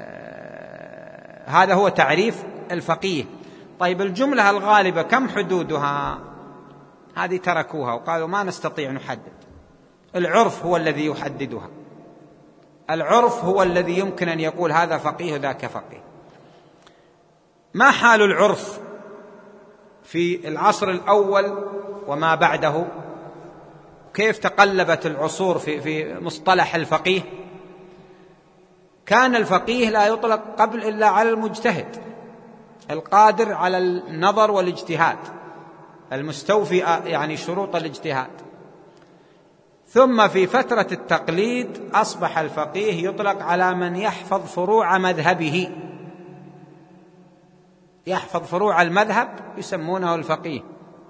هذا هو تعريف الفقيه. طيب الجملة الغالبة كم حدودها؟ هذه تركوها وقالوا ما نستطيع نحدد. العرف هو الذي يحددها. العرف هو الذي يمكن أن يقول هذا فقيه وذاك فقيه. ما حال العرف في العصر الأول وما بعده؟ كيف تقلبت العصور في مصطلح الفقيه؟ كان الفقيه لا يطلق قبل إلا على المجتهد القادر على النظر والاجتهاد، المستوفي يعني شروط الاجتهاد. ثم في فترة التقليد أصبح الفقيه يطلق على من يحفظ فروع مذهبه، يحفظ فروع المذهب يسمونه الفقيه،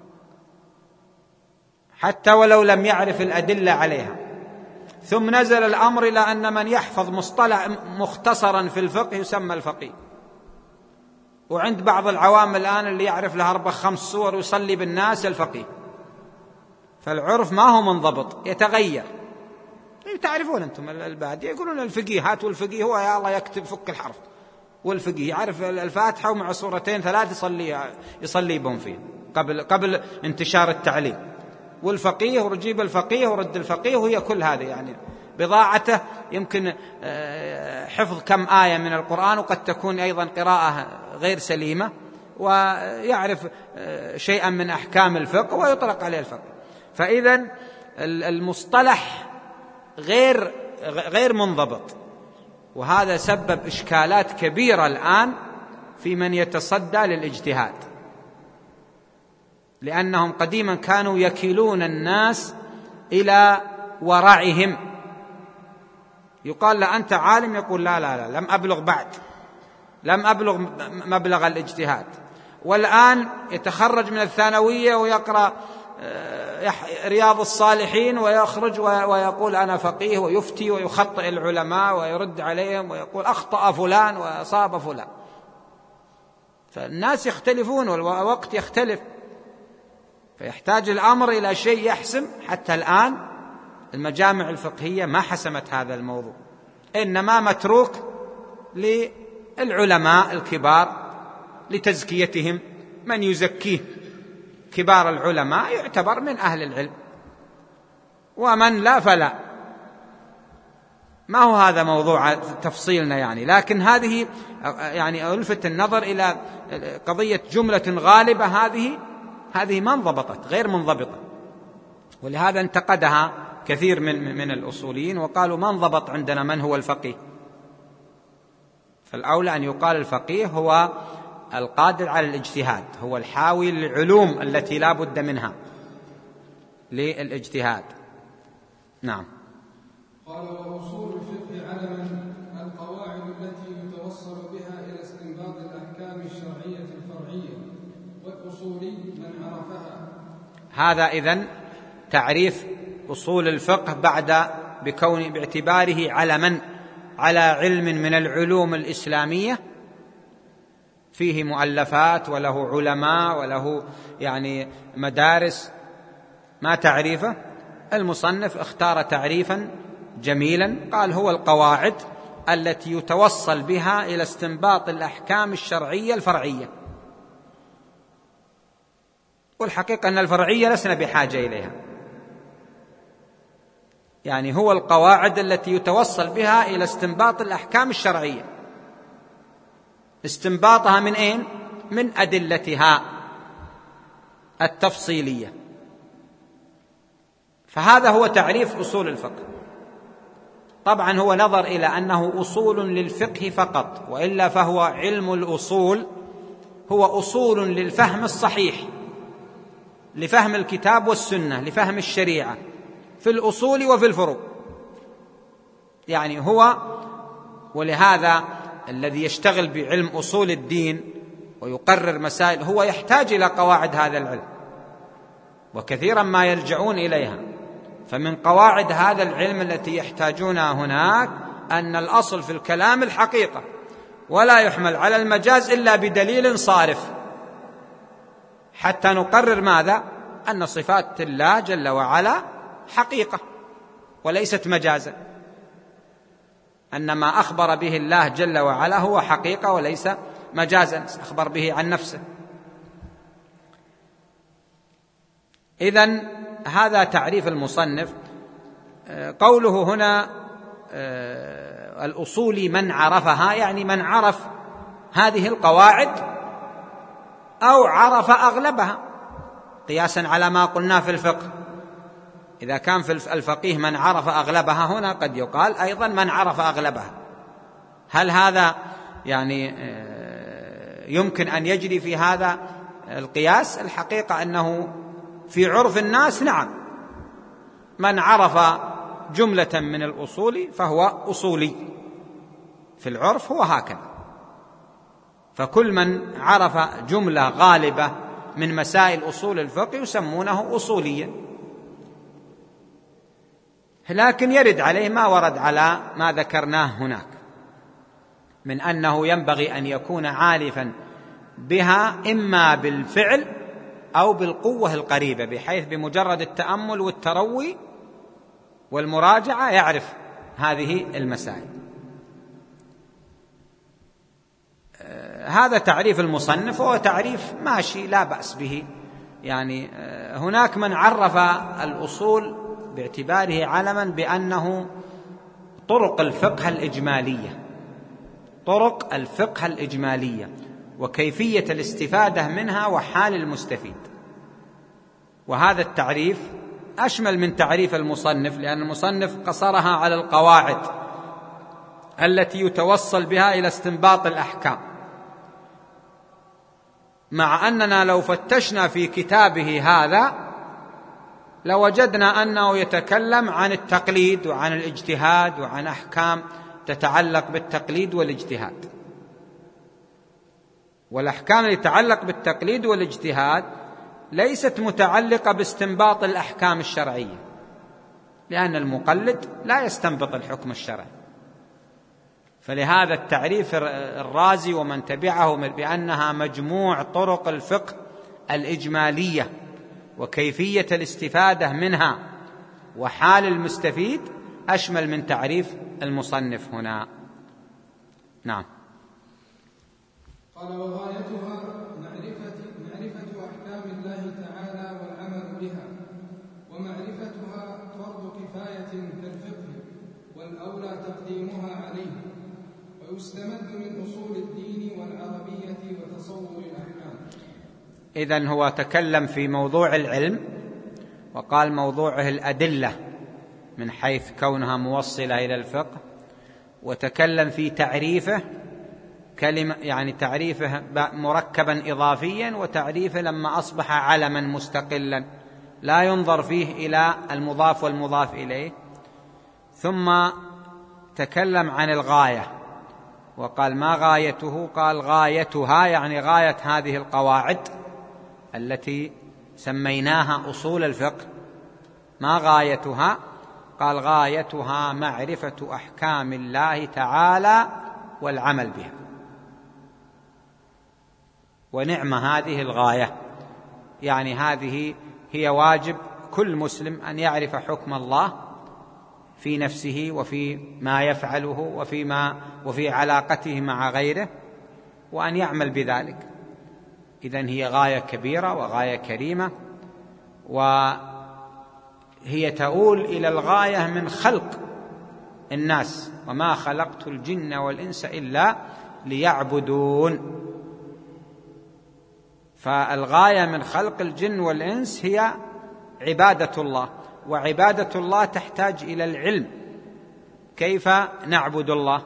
حتى ولو لم يعرف الأدلة عليها. ثم نزل الأمر إلى أن من يحفظ مصطلح مختصرا في الفقه يسمى الفقيه. وعند بعض العوام الآن اللي يعرف له 4-5 سور ويصلي بالناس الفقيه. فالعرف ما هو منضبط، يتغير. تعرفون أنتم البادية يقولون الفقيه، والفقيه هو يا الله يكتب فك الحرف، والفقيه يعرف الفاتحة ومع سورتين 3 يصلي بهم فيه قبل انتشار التعليم. والفقيه ورجيب الفقيه ورد الفقيه، وهي كل هذه يعني بضاعته يمكن حفظ كم آية من القرآن، وقد تكون أيضا قراءة غير سليمة، ويعرف شيئا من أحكام الفقه ويطلق عليه الفقه. فإذن المصطلح غير منضبط، وهذا سبب إشكالات كبيرة الآن في من يتصدى للاجتهاد، لأنهم قديما كانوا يكيلون الناس إلى ورعهم. يقال له أنت عالم، يقول لا لم أبلغ بعد، لم أبلغ مبلغ الاجتهاد. والآن يتخرج من الثانوية ويقرأ رياض الصالحين ويخرج ويقول أنا فقيه، ويفتي ويخطئ العلماء ويرد عليهم ويقول أخطأ فلان وأصاب فلان. فالناس يختلفون والوقت يختلف، فيحتاج الأمر إلى شيء يحسم. حتى الآن المجامع الفقهية ما حسمت هذا الموضوع، إنما متروك للعلماء الكبار لتزكيتهم، من يزكيه كبار العلماء يعتبر من أهل العلم، ومن لا فلا. ما هو هذا موضوع تفصيلنا يعني، لكن هذه يعني ألفت النظر إلى قضية جملة غالبة هذه ما انضبطت، غير منضبطة، ولهذا انتقدها كثير من الأصوليين وقالوا ما انضبط عندنا من هو الفقيه. فالأولى أن يقال الفقيه هو القادر على الاجتهاد، هو الحاوي للعلوم التي لا بد منها للاجتهاد. نعم. قال: وأصول الفقه علما القواعد التي يتوصل بها إلى استنباط الأحكام الشرعية الفرعية، والأصول من عرفها. هذا إذن تعريف أصول الفقه باعتباره علما على علم من العلوم الإسلامية فيه مؤلفات وله علماء وله يعني مدارس. ما تعريفه؟ المصنف اختار تعريفا جميلا، قال هو القواعد التي يتوصل بها إلى استنباط الأحكام الشرعية الفرعية. والحقيقة أن الفرعية لسنا بحاجة إليها، يعني هو القواعد التي يتوصل بها إلى استنباط الأحكام الشرعية. استنباطها من أين؟ من أدلتها التفصيلية. فهذا هو تعريف أصول الفقه. طبعا هو نظر إلى أنه أصول للفقه فقط، وإلا فهو علم الأصول هو أصول للفهم الصحيح، لفهم الكتاب والسنة، لفهم الشريعة في الأصول وفي الفروع. يعني هو، ولهذا الذي يشتغل بعلم أصول الدين ويقرر مسائل هو يحتاج إلى قواعد هذا العلم، وكثيرا ما يلجؤون إليها. فمن قواعد هذا العلم التي يحتاجونها هناك أن الأصل في الكلام الحقيقة، ولا يحمل على المجاز إلا بدليل صارف، حتى نقرر ماذا؟ أن صفات الله جل وعلا حقيقة وليست مجازا، أن ما أخبر به الله جل وعلا هو حقيقة وليس مجازا، أخبر به عن نفسه. إذن هذا تعريف المصنف. قوله هنا الأصول من عرفها، يعني من عرف هذه القواعد أو عرف أغلبها، قياسا على ما قلنا في الفقه. إذا كان في الفقيه من عرف أغلبها، هنا قد يقال أيضا من عرف أغلبها. هل هذا يعني يمكن أن يجري في هذا القياس؟ الحقيقة أنه في عرف الناس نعم، من عرف جملة من الأصول فهو أصولي، في العرف هو هكذا. فكل من عرف جملة غالبة من مسائل أصول الفقه يسمونه أصوليا. لكن يرد عليه ما ورد على ما ذكرناه هناك من أنه ينبغي أن يكون عارفا بها إما بالفعل أو بالقوة القريبة، بحيث بمجرد التأمل والتروي والمراجعة يعرف هذه المسائل. هذا تعريف المصنف، وهو تعريف ماشي لا بأس به. يعني هناك من عرف الأصول باعتباره علما بأنه طرق الفقه الإجمالية، طرق الفقه الإجمالية وكيفية الاستفادة منها وحال المستفيد. وهذا التعريف أشمل من تعريف المصنف، لأن المصنف قصرها على القواعد التي يتوصل بها إلى استنباط الأحكام، مع أننا لو فتشنا في كتابه هذا لوجدنا أنه يتكلم عن التقليد وعن الاجتهاد وعن أحكام تتعلق بالتقليد والاجتهاد. والأحكام التي تتعلق بالتقليد والاجتهاد ليست متعلقة باستنباط الأحكام الشرعية، لأن المقلد لا يستنبط الحكم الشرعي. فلهذا التعريف الرازي ومن تبعه بأنها مجموع طرق الفقه الإجمالية وكيفية الاستفادة منها وحال المستفيد أشمل من تعريف المصنف هنا. نعم. قال: وغايتها معرفة أحكام الله تعالى والعمل بها، ومعرفتها فرض كفاية كالفقه، والأولى تقديمها عليه، ويستمد من أصول الدين والعربية وتصور الأحكام. إذن هو تكلم في موضوع العلم وقال موضوعه الأدلة من حيث كونها موصلة إلى الفقه، وتكلم في تعريفه كلمة يعني تعريفه مركبا إضافيا، وتعريفه لما أصبح علما مستقلا لا ينظر فيه إلى المضاف والمضاف إليه. ثم تكلم عن الغاية وقال: ما غايته؟ قال: غايتها يعني غاية هذه القواعد التي سميناها أصول الفقه. ما غايتها؟ قال: غايتها معرفة أحكام الله تعالى والعمل بها. ونعم هذه الغاية، يعني هذه هي واجب كل مسلم أن يعرف حكم الله في نفسه وفي ما يفعله وفي علاقته مع غيره، وأن يعمل بذلك. إذن هي غاية كبيرة وغاية كريمة، وهي تؤول إلى الغاية من خلق الناس: وما خلقت الجن والإنس إلا ليعبدون. فالغاية من خلق الجن والإنس هي عبادة الله، وعبادة الله تحتاج إلى العلم كيف نعبد الله.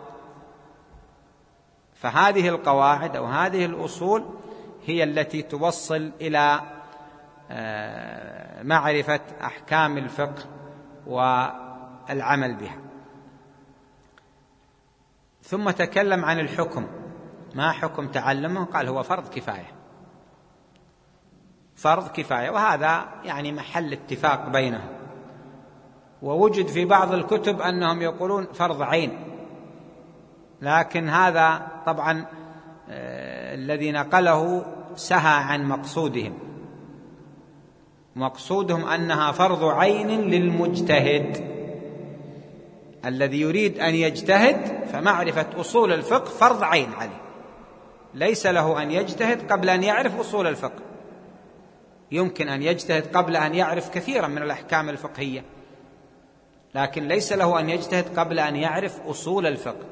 فهذه القواعد أو هذه الأصول هي التي توصل إلى معرفة أحكام الفقه والعمل بها. ثم تكلم عن الحكم. ما حكم تعلمه؟ قال: هو فرض كفاية، فرض كفاية، وهذا يعني محل اتفاق بينهم. ووجد في بعض الكتب أنهم يقولون فرض عين، لكن هذا طبعا الذي نقله سهى عن مقصودهم. مقصودهم أنها فرض عين للمجتهد الذي يريد أن يجتهد، فمعرفة أصول الفقه فرض عين عليه، ليس له أن يجتهد قبل أن يعرف أصول الفقه. يمكن أن يجتهد قبل أن يعرف كثيرا من الأحكام الفقهية، لكن ليس له أن يجتهد قبل أن يعرف أصول الفقه،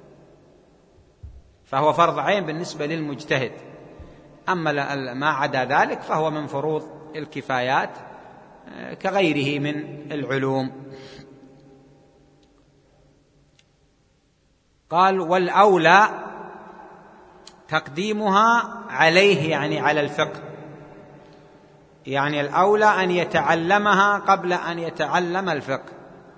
فهو فرض عين بالنسبة للمجتهد. أما ما عدا ذلك فهو من فروض الكفايات كغيره من العلوم. قال: والأولى تقديمها عليه، يعني على الفقه، يعني الأولى أن يتعلمها قبل أن يتعلم الفقه.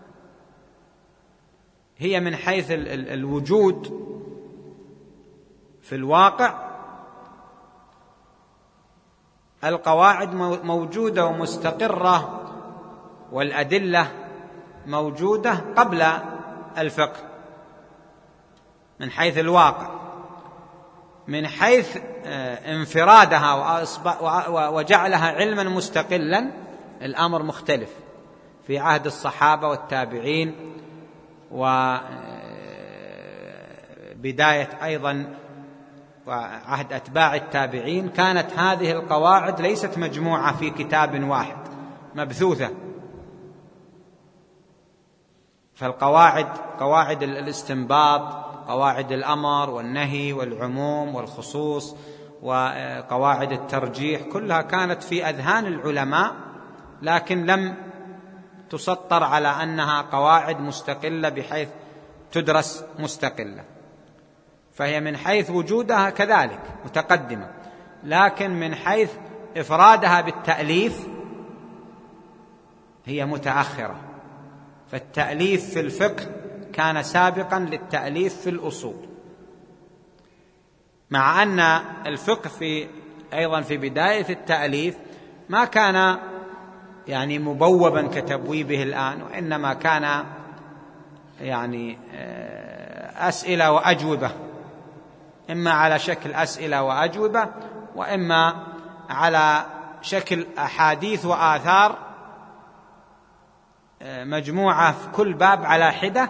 هي من حيث الوجود في الواقع القواعد موجودة ومستقرة، والأدلة موجودة قبل الفقه من حيث الواقع. من حيث انفرادها وجعلها علما مستقلا الأمر مختلف في عهد الصحابة والتابعين، وبداية أيضا وعهد أتباع التابعين. كانت هذه القواعد ليست مجموعة في كتاب واحد مبثوثة، فالقواعد، قواعد الاستنباط، قواعد الأمر والنهي والعموم والخصوص وقواعد الترجيح، كلها كانت في أذهان العلماء، لكن لم تسطر على أنها قواعد مستقلة بحيث تدرس مستقلة. فهي من حيث وجودها كذلك متقدمة، لكن من حيث إفرادها بالتأليف هي متأخرة. فالتأليف في الفقه كان سابقا للتأليف في الأصول، مع أن الفقه أيضا في بداية التأليف ما كان يعني مبوبا كتبويبه الآن، وإنما كان يعني أسئلة وأجوبة، إما على شكل أسئلة وأجوبة، وإما على شكل أحاديث وآثار مجموعة في كل باب على حدة،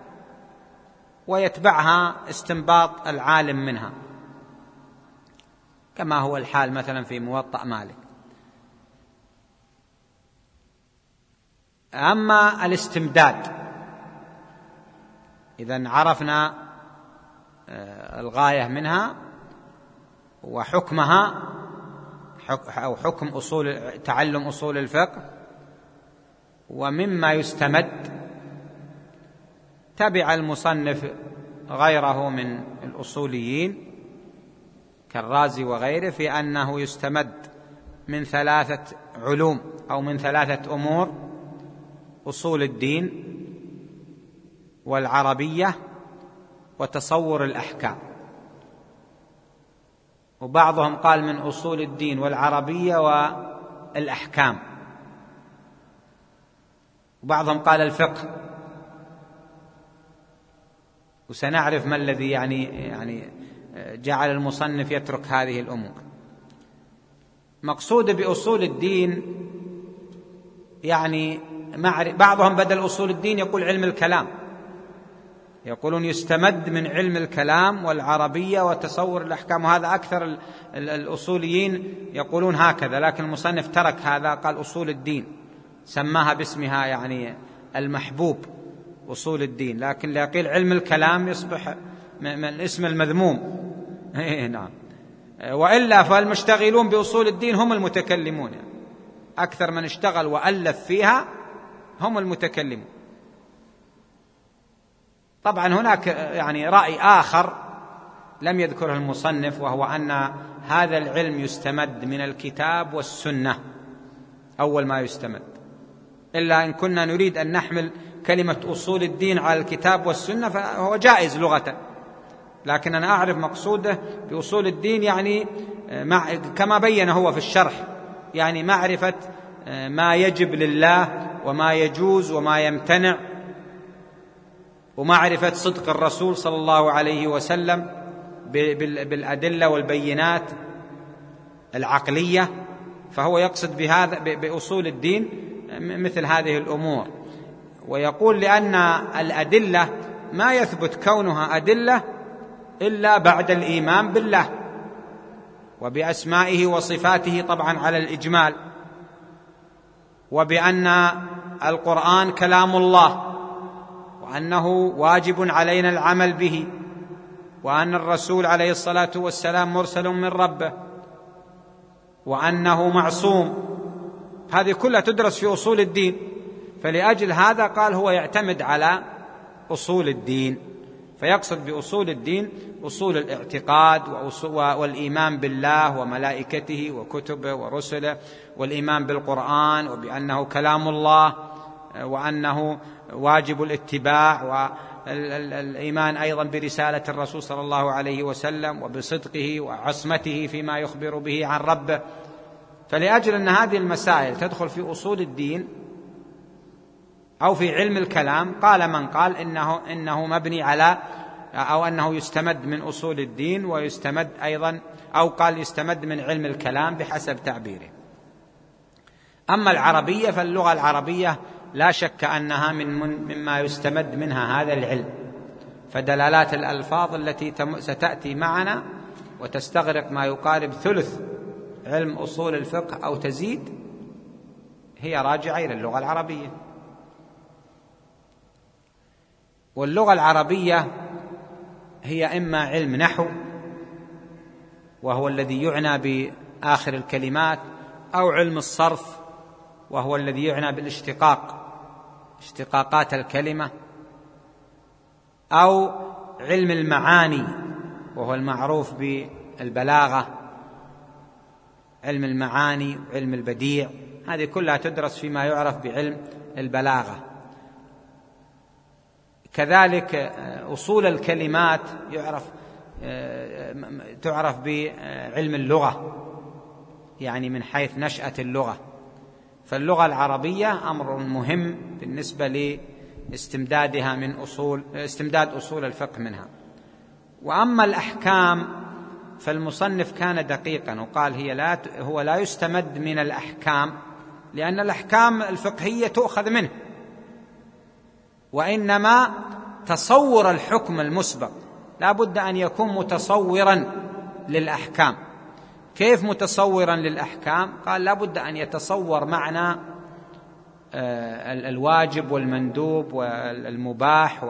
ويتبعها استنباط العالم منها، كما هو الحال مثلا في موطأ مالك. أما الاستمداد، إذن عرفنا الغاية منها وحكمها، أو حكم تعلم أصول الفقه. ومما يستمد تبع المصنف غيره من الأصوليين كالرازي وغيره في أنه يستمد من 3 علوم أو من 3 أمور: أصول الدين والعربية وتصور الأحكام. وبعضهم قال من أصول الدين والعربية والأحكام، وبعضهم قال الفقه. وسنعرف ما الذي يعني جعل المصنف يترك هذه الأمور. مقصود بأصول الدين يعني بعضهم بدل أصول الدين يقول علم الكلام، يقولون يستمد من علم الكلام والعربية وتصور الأحكام، وهذا أكثر الأصوليين يقولون هكذا، لكن المصنف ترك هذا، قال أصول الدين، سماها باسمها يعني المحبوب أصول الدين، لكن لا يقيل علم الكلام يصبح من الاسم المذموم. نعم. وإلا فالمشتغلون بأصول الدين هم المتكلمون، أكثر من اشتغل وألف فيها هم المتكلمون. طبعا هناك يعني رأي آخر لم يذكره المصنف، وهو أن هذا العلم يستمد من الكتاب والسنة أول ما يستمد، إلا إن كنا نريد أن نحمل كلمة أصول الدين على الكتاب والسنة فهو جائز لغة، لكن أنا أعرف مقصوده بأصول الدين يعني كما بين هو في الشرح، يعني معرفة ما يجب لله وما يجوز وما يمتنع، ومعرفة صدق الرسول صلى الله عليه وسلم بالأدلة والبينات العقلية. فهو يقصد بهذا بأصول الدين مثل هذه الأمور، ويقول لأن الأدلة ما يثبت كونها أدلة إلا بعد الإيمان بالله وبأسمائه وصفاته طبعا على الإجمال، وبأن القرآن كلام الله وأنه واجب علينا العمل به، وأن الرسول عليه الصلاة والسلام مرسل من ربه، وأنه معصوم. هذه كلها تدرس في أصول الدين، فلأجل هذا قال هو يعتمد على أصول الدين، فيقصد بأصول الدين أصول الاعتقاد والإيمان بالله وملائكته وكتبه ورسله، والإيمان بالقرآن وبأنه كلام الله وأنه واجب الاتباع، والإيمان أيضا برسالة الرسول صلى الله عليه وسلم وبصدقه وعصمته فيما يخبر به عن ربه. فلأجل أن هذه المسائل تدخل في أصول الدين أو في علم الكلام، قال من قال إنه مبني على، أو أنه يستمد من أصول الدين ويستمد أيضا، أو قال يستمد من علم الكلام بحسب تعبيره. أما العربية فاللغة العربية لا شك أنها مما يستمد منها هذا العلم، فدلالات الألفاظ التي ستأتي معنا وتستغرق ما يقارب ثلث علم أصول الفقه أو تزيد هي راجعة إلى اللغة العربية. واللغة العربية هي إما علم نحو وهو الذي يعنى بآخر الكلمات، أو علم الصرف وهو الذي يعنى بالاشتقاق، اشتقاقات الكلمة، أو علم المعاني وهو المعروف بالبلاغة، علم المعاني وعلم البديع، هذه كلها تدرس فيما يعرف بعلم البلاغة. كذلك أصول الكلمات تعرف بعلم اللغة، يعني من حيث نشأة اللغة. فاللغة العربية أمر مهم بالنسبة لاستمدادها من استمداد أصول الفقه منها. وأما الأحكام فالمصنف كان دقيقا وقال هو لا يستمد من الأحكام، لأن الأحكام الفقهية تؤخذ منه، وإنما تصور الحكم المسبق لا بد أن يكون متصورا للأحكام. كيف متصورا للأحكام؟ قال لا بد أن يتصور معنى الواجب والمندوب والمباح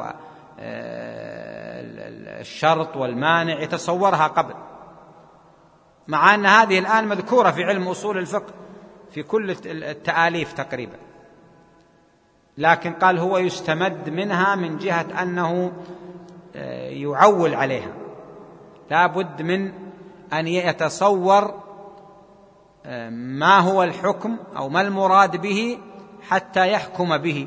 والشرط والمانع، يتصورها قبل، مع أن هذه الآن مذكورة في علم أصول الفقه في كل التآليف تقريبا، لكن قال هو يستمد منها من جهة أنه يعول عليها، لا بد من أن يتصور ما هو الحكم أو ما المراد به حتى يحكم به.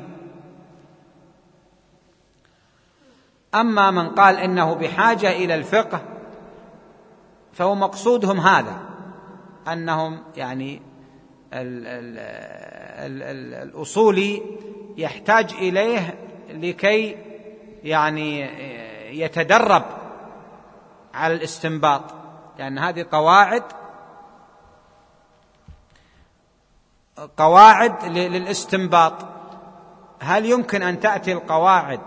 أما من قال إنه بحاجة إلى الفقه فهو مقصودهم هذا، أنهم يعني الأصولي يحتاج إليه لكي يعني يتدرب على الاستنباط، لأن هذه قواعد للاستنباط. هل يمكن أن تأتي القواعد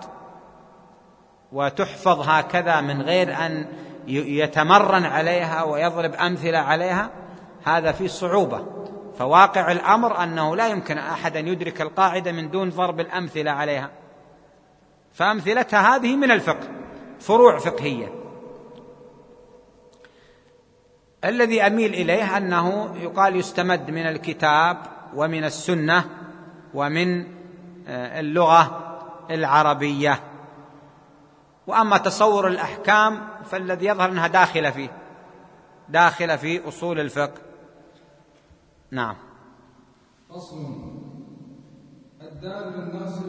وتحفظ هكذا من غير أن يتمرن عليها ويضرب أمثلة عليها؟ هذا فيه صعوبة. فواقع الأمر أنه لا يمكن أحد أن يدرك القاعدة من دون ضرب الأمثلة عليها، فأمثلتها هذه من الفقه، فروع فقهية. الذي أميل إليه أنه يقال يستمد من الكتاب ومن السنة ومن اللغة العربية. وأما تصور الأحكام فالذي يظهر أنها داخلة في أصول الفقه. نعم. فصل. الدال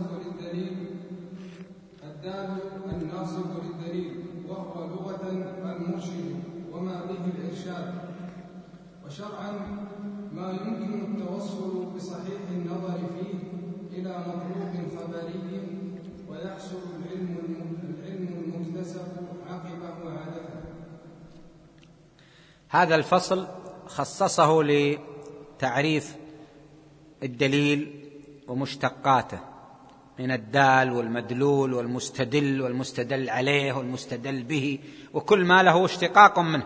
الناصب للدليل وهو لغة المرشد وما به الإرشاد، وشرعا ما يمكن التوصل بصحيح النظر فيه إلى مطلوب خبري ويحصل العلم المكتسب عقبه عادة. هذا الفصل خصصه لتعريف الدليل ومشتقاته من الدال والمدلول والمستدل والمستدل عليه والمستدل به وكل ما له اشتقاق منه.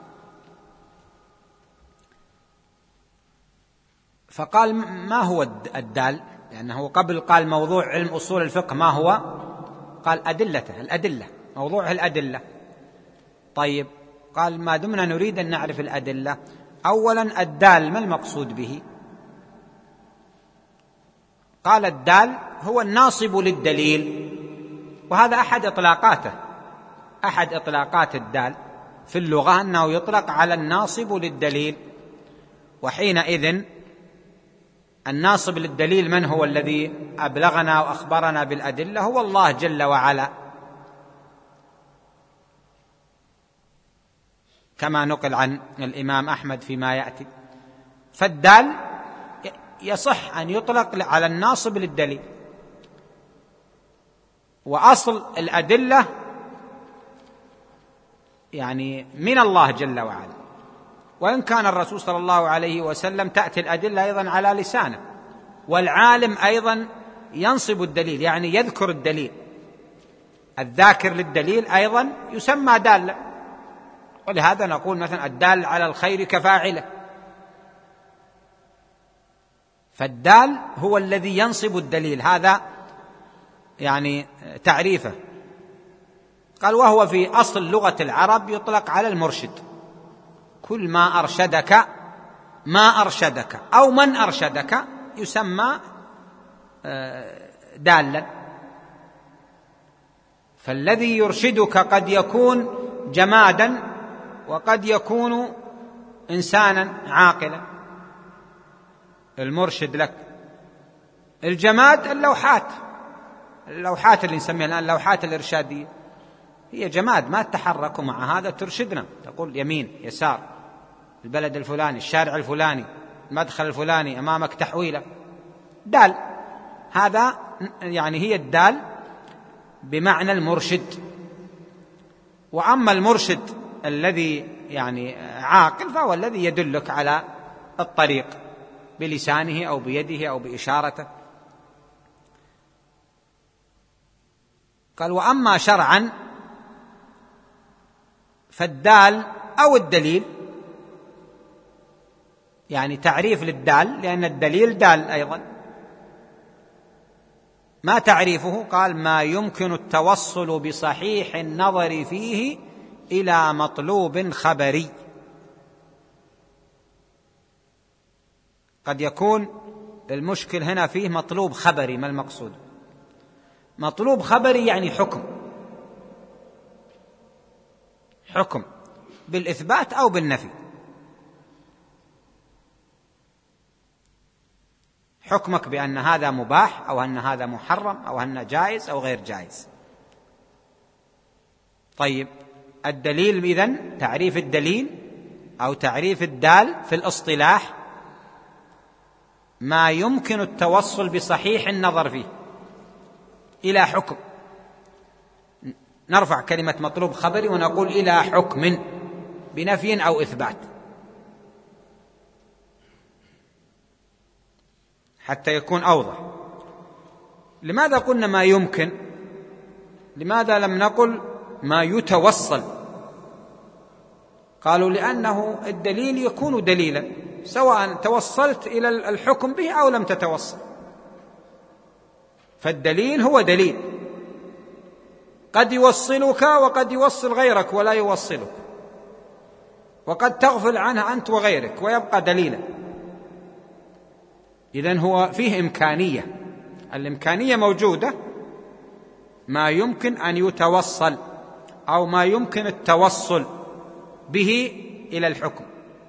فقال ما هو الدال؟ لأنه قبل قال موضوع علم أصول الفقه ما هو؟ قال الأدلة، موضوعه الأدلة. طيب، قال ما دمنا نريد أن نعرف الأدلة، أولا الدال ما المقصود به؟ قال الدال هو الناصب للدليل، وهذا أحد إطلاقات الدال في اللغة، أنه يطلق على الناصب للدليل. وحينئذ الناصب للدليل من هو؟ الذي أبلغنا وأخبرنا بالأدلة هو الله جل وعلا، كما نقل عن الإمام أحمد فيما يأتي. فالدال يصح أن يطلق على الناصب للدليل، وأصل الأدلة يعني من الله جل وعلا، وإن كان الرسول صلى الله عليه وسلم تأتي الأدلة أيضا على لسانه، والعالم أيضا ينصب الدليل، يعني يذكر الدليل. الذاكر للدليل أيضا يسمى دالا، ولهذا نقول مثلا الدال على الخير كفاعله. فالدال هو الذي ينصب الدليل، هذا يعني تعريفه. قال: وهو في أصل لغة العرب يطلق على المرشد، كل ما أرشدك أو من أرشدك يسمى دالا. فالذي يرشدك قد يكون جمادا وقد يكون إنسانا عاقلا. المرشد لك الجماد اللوحات اللي نسميها الآن اللوحات الإرشادية، هي جماد ما تتحرك، مع هذا ترشدنا، تقول يمين يسار، البلد الفلاني، الشارع الفلاني، المدخل الفلاني، أمامك تحويلة. دال، هذا يعني هي الدال بمعنى المرشد. وأما المرشد الذي يعني عاقل فهو الذي يدلك على الطريق بلسانه أو بيده أو بإشارته. قال: وأما شرعا فالدال أو الدليل، يعني تعريف للدال، لأن الدليل دال أيضا. ما تعريفه؟ قال: ما يمكن التوصل بصحيح النظر فيه إلى مطلوب خبري. قد يكون المشكل هنا فيه مطلوب خبري. ما المقصود؟ مطلوب خبري يعني حكم بالإثبات أو بالنفي. حكمك بأن هذا مباح أو أن هذا محرم أو أن جائز أو غير جائز. طيب، الدليل إذن، تعريف الدليل أو تعريف الدال في الاصطلاح ما يمكن التوصل بصحيح النظر فيه إلى حكم. نرفع كلمة مطلوب خبري ونقول إلى حكم بنفي أو إثبات، حتى يكون أوضح. لماذا قلنا ما يمكن؟ لماذا لم نقل ما يتوصل؟ قالوا: لأنه الدليل يكون دليلا سواء توصلت إلى الحكم به أو لم تتوصل. فالدليل هو دليل، قد يوصلك وقد يوصل غيرك ولا يوصلك، وقد تغفل عنه أنت وغيرك ويبقى دليلا. إذن هو فيه إمكانية، الإمكانية موجودة، ما يمكن أن يتوصل أو ما يمكن التوصل به إلى الحكم.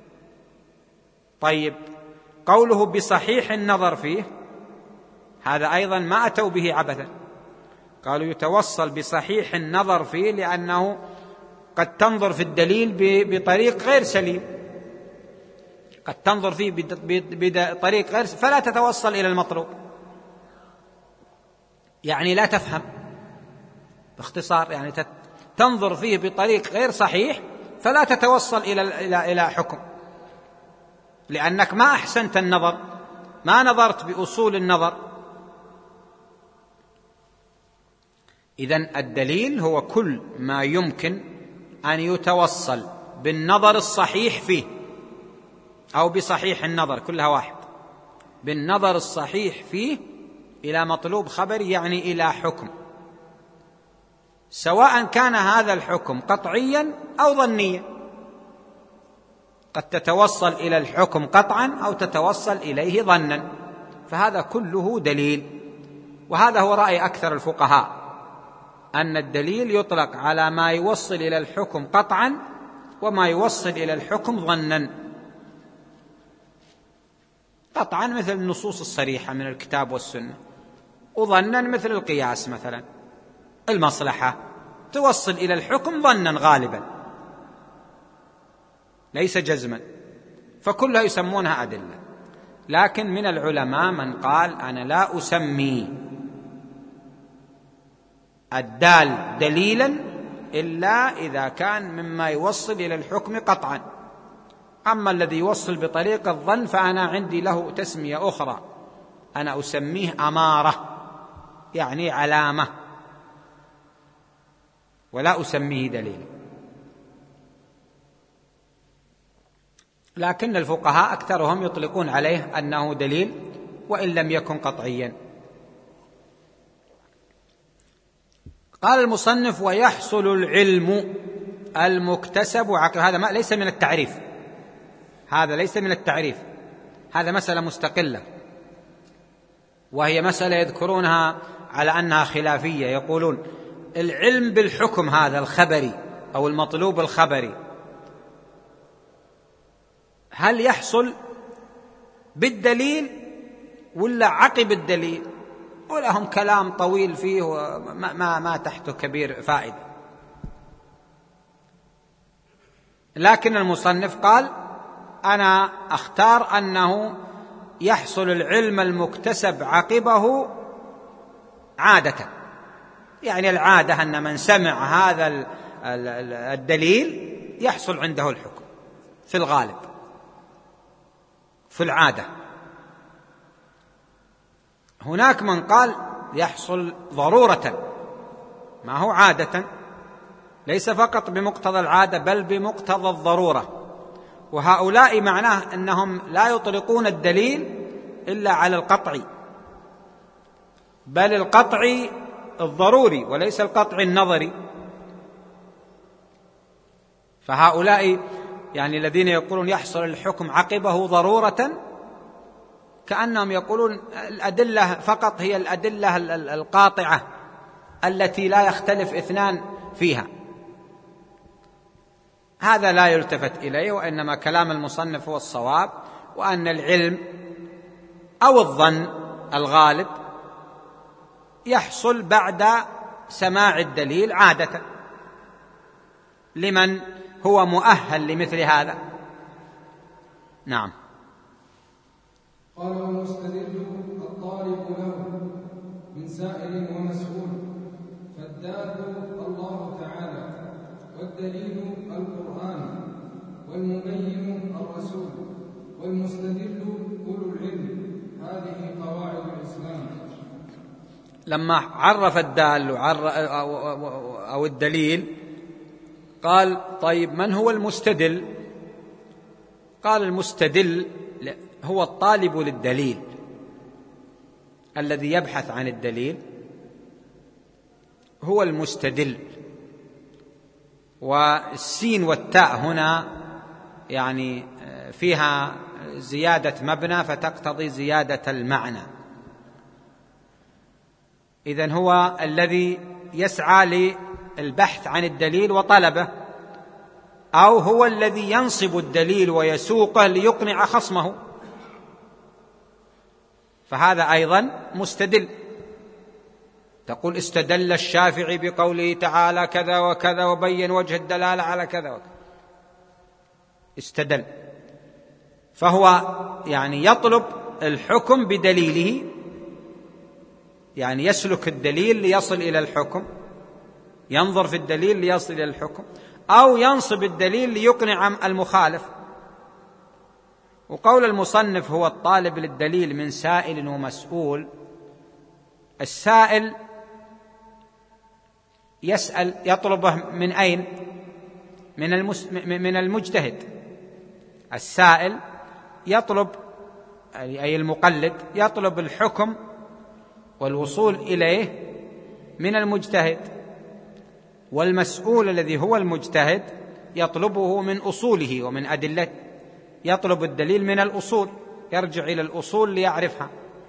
طيب، قوله بصحيح النظر فيه، هذا أيضا ما أتوا به عبثا. قالوا يتوصل بصحيح النظر فيه لأنه قد تنظر في الدليل بطريق غير سليم، قد تنظر فيه بطريق غير سليم فلا تتوصل إلى المطلوب، يعني لا تفهم. باختصار يعني تنظر فيه بطريق غير صحيح فلا تتوصل إلى حكم، لأنك ما أحسنت النظر، ما نظرت بأصول النظر. إذن الدليل هو كل ما يمكن أن يتوصل بالنظر الصحيح فيه أو بصحيح النظر، كلها واحد، بالنظر الصحيح فيه إلى مطلوب خبري، يعني إلى حكم، سواء كان هذا الحكم قطعيا أو ظنيا. قد تتوصل إلى الحكم قطعا أو تتوصل إليه ظنا، فهذا كله دليل. وهذا هو رأي أكثر الفقهاء، أن الدليل يطلق على ما يوصل إلى الحكم قطعا وما يوصل إلى الحكم ظنا. قطعا مثل النصوص الصريحة من الكتاب والسنة، وظنا مثل القياس مثلا، المصلحة توصل إلى الحكم ظنا غالبا ليس جزما، فكلها يسمونها أدلة. لكن من العلماء من قال: أنا لا أسمي الدال دليلا إلا إذا كان مما يوصل إلى الحكم قطعا، أما الذي يوصل بطريق الظن فأنا عندي له تسمية أخرى، أنا أسميه أمارة، يعني علامة، ولا أسميه دليل. لكن الفقهاء أكثرهم يطلقون عليه أنه دليل وإن لم يكن قطعيا. قال المصنف: ويحصل العلم المكتسب عقب. هذا ليس من التعريف، هذا ليس من التعريف، هذا مسألة مستقلة، وهي مسألة يذكرونها على أنها خلافية. يقولون العلم بالحكم هذا الخبري أو المطلوب الخبري هل يحصل بالدليل ولا عقب الدليل؟ ولهم كلام طويل فيه وما تحته كبير فائدة. لكن المصنف قال: أنا أختار أنه يحصل العلم المكتسب عقبه عادة، يعني العادة أن من سمع هذا الدليل يحصل عنده الحكم في الغالب، في العادة. هناك من قال يحصل ضرورة، ما هو عادة، ليس فقط بمقتضى العادة بل بمقتضى الضرورة. وهؤلاء معناه أنهم لا يطلقون الدليل إلا على القطعي، بل القطعي الضروري وليس القطعي النظري. فهؤلاء يعني الذين يقولون يحصل الحكم عقبه ضرورة كأنهم يقولون الأدلة فقط هي الأدلة القاطعة التي لا يختلف اثنان فيها. هذا لا يلتفت إليه، وإنما كلام المصنف هو الصواب، وأن العلم أو الظن الغالب يحصل بعد سماع الدليل عادة لمن هو مؤهل لمثل هذا. نعم. قال: والمستدل الطالب له من سائل ومسؤول، فالدال الله تعالى، والدليل القرآن، والمبين الرسول، والمستدل أولو العلم. هذه قواعد الإسلام. لما عرف الدال أو الدليل قال: طيب من هو المستدل؟ قال: المستدل هو الطالب للدليل الذي يبحث عن الدليل، هو المستدل. والسين والتاء هنا يعني فيها زيادة مبنى فتقتضي زيادة المعنى. إذن هو الذي يسعى للبحث عن الدليل وطلبه، أو هو الذي ينصب الدليل ويسوقه ليقنع خصمه، فهذا أيضا مستدل. تقول: استدل الشافعي بقوله تعالى كذا وكذا وبين وجه الدلالة على كذا وكذا، استدل. فهو يعني يطلب الحكم بدليله، يعني يسلك الدليل ليصل إلى الحكم، ينظر في الدليل ليصل إلى الحكم، أو ينصب الدليل ليقنع المخالف. وقول المصنف هو الطالب للدليل من سائل ومسؤول، السائل يسأل يطلبه من أين؟ من المجتهد. السائل يطلب أي المقلد يطلب الحكم والوصول إليه من المجتهد، والمسؤول الذي هو المجتهد يطلبه من أصوله ومن أدلته، يطلب الدليل من الأصول، يرجع إلى الأصول ليعرفها.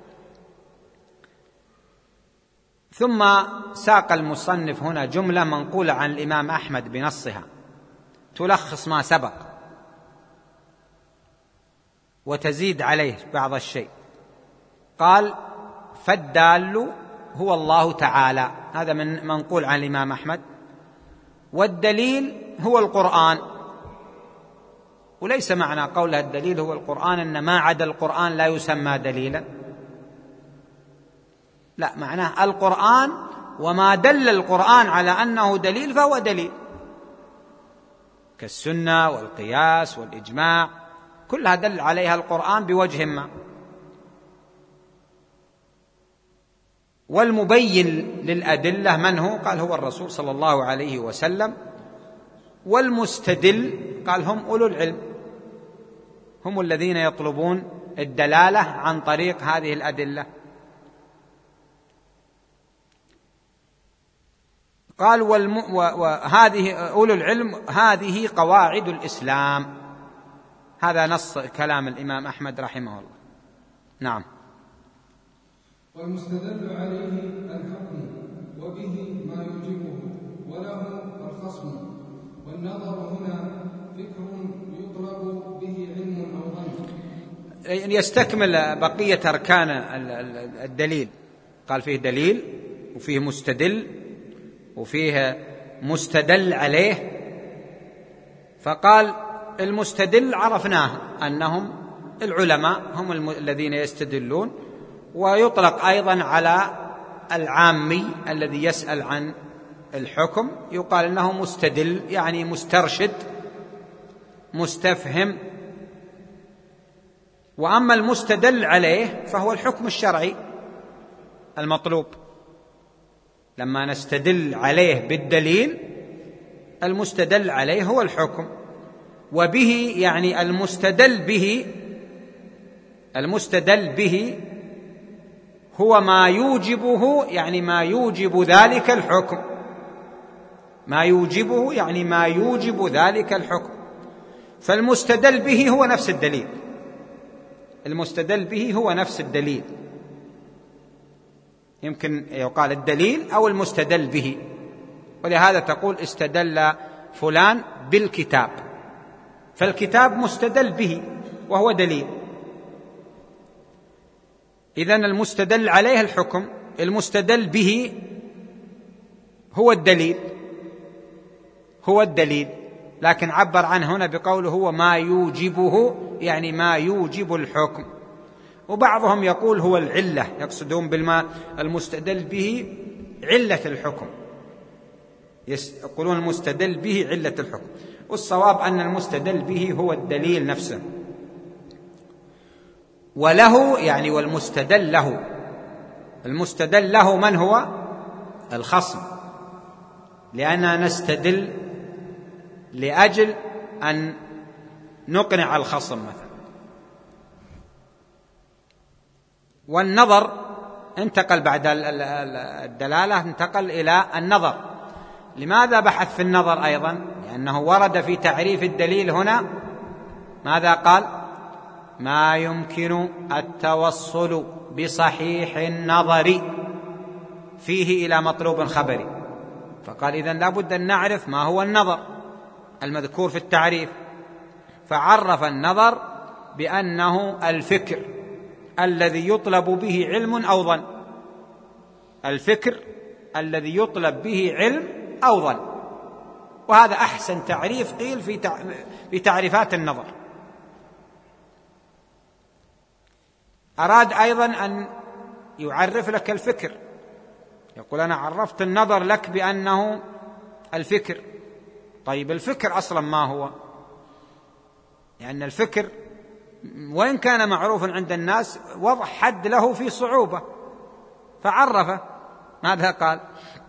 ثم ساق المصنف هنا جملة منقولة عن الإمام أحمد بنصها تلخص ما سبق وتزيد عليه بعض الشيء. قال: فالدال هو الله تعالى، هذا من منقول عن الإمام أحمد، والدليل هو القرآن. وليس معنى قولها الدليل هو القرآن أن ما عدا القرآن لا يسمى دليلا، لا، معناه القرآن وما دل القرآن على أنه دليل فهو دليل، كالسنة والقياس والإجماع، كلها دل عليها القرآن بوجه ما. والمبين للأدلة من هو؟ قال: هو الرسول صلى الله عليه وسلم. والمستدل قال: هم أولو العلم، هم الذين يطلبون الدلالة عن طريق هذه الأدلة. قال وهذه أولو العلم هذه قواعد الإسلام. هذا نص كلام الإمام أحمد رحمه الله. نعم. والمستدل عليه الحكم وبه ما يوجبه وله الخصم، والنظر هنا فكر يطلب به علم أو ظن. يستكمل بقية أركان الدليل. قال فيه دليل وفيه مستدل وفيه مستدل عليه. فقال المستدل عرفناه أنهم العلماء هم الذين يستدلون، ويطلق أيضا على العامي الذي يسأل عن الحكم يقال إنه مستدل، يعني مسترشد مستفهم. وأما المستدل عليه فهو الحكم الشرعي المطلوب. لما نستدل عليه بالدليل المستدل عليه هو الحكم، وبه يعني المستدل به هو ما يوجبه، يعني ما يوجب ذلك الحكم. ما يوجبه يعني ما يوجب ذلك الحكم. فالمستدل به هو نفس الدليل. المستدل به هو نفس الدليل. يمكن يقال الدليل أو المستدل به، ولهذا تقول استدل فلان بالكتاب، فالكتاب مستدل به وهو دليل. إذن المستدل عليه الحكم، المستدل به هو الدليل، لكن عبر عنه هنا بقوله هو ما يوجبه، يعني ما يوجب الحكم. وبعضهم يقول هو العلة، يقصدون بالما المستدل به علة الحكم، يقولون المستدل به علة الحكم، والصواب أن المستدل به هو الدليل نفسه. وله يعني والمستدل له، المستدل له من هو؟ الخصم، لأننا نستدل لأجل أن نقنع الخصم مثلا. والنظر انتقل بعد الدلالة، انتقل إلى النظر. لماذا بحث في النظر أيضا؟ لأنه ورد في تعريف الدليل هنا ماذا قال؟ ما يمكن التوصل بصحيح النظر فيه إلى مطلوب خبري. فقال إذن لابد أن نعرف ما هو النظر المذكور في التعريف، فعرف النظر بأنه الفكر الذي يطلب به علم أو ظن. الفكر الذي يطلب به علم أو ظن، وهذا أحسن تعريف قيل في تعريفات النظر. أراد أيضا أن يعرف لك الفكر، يقول أنا عرفت النظر لك بأنه الفكر. طيب الفكر أصلا ما هو؟ لأن الفكر وإن كان معروفا عند الناس وضع حد له في صعوبة، فعرفه. ماذا قال؟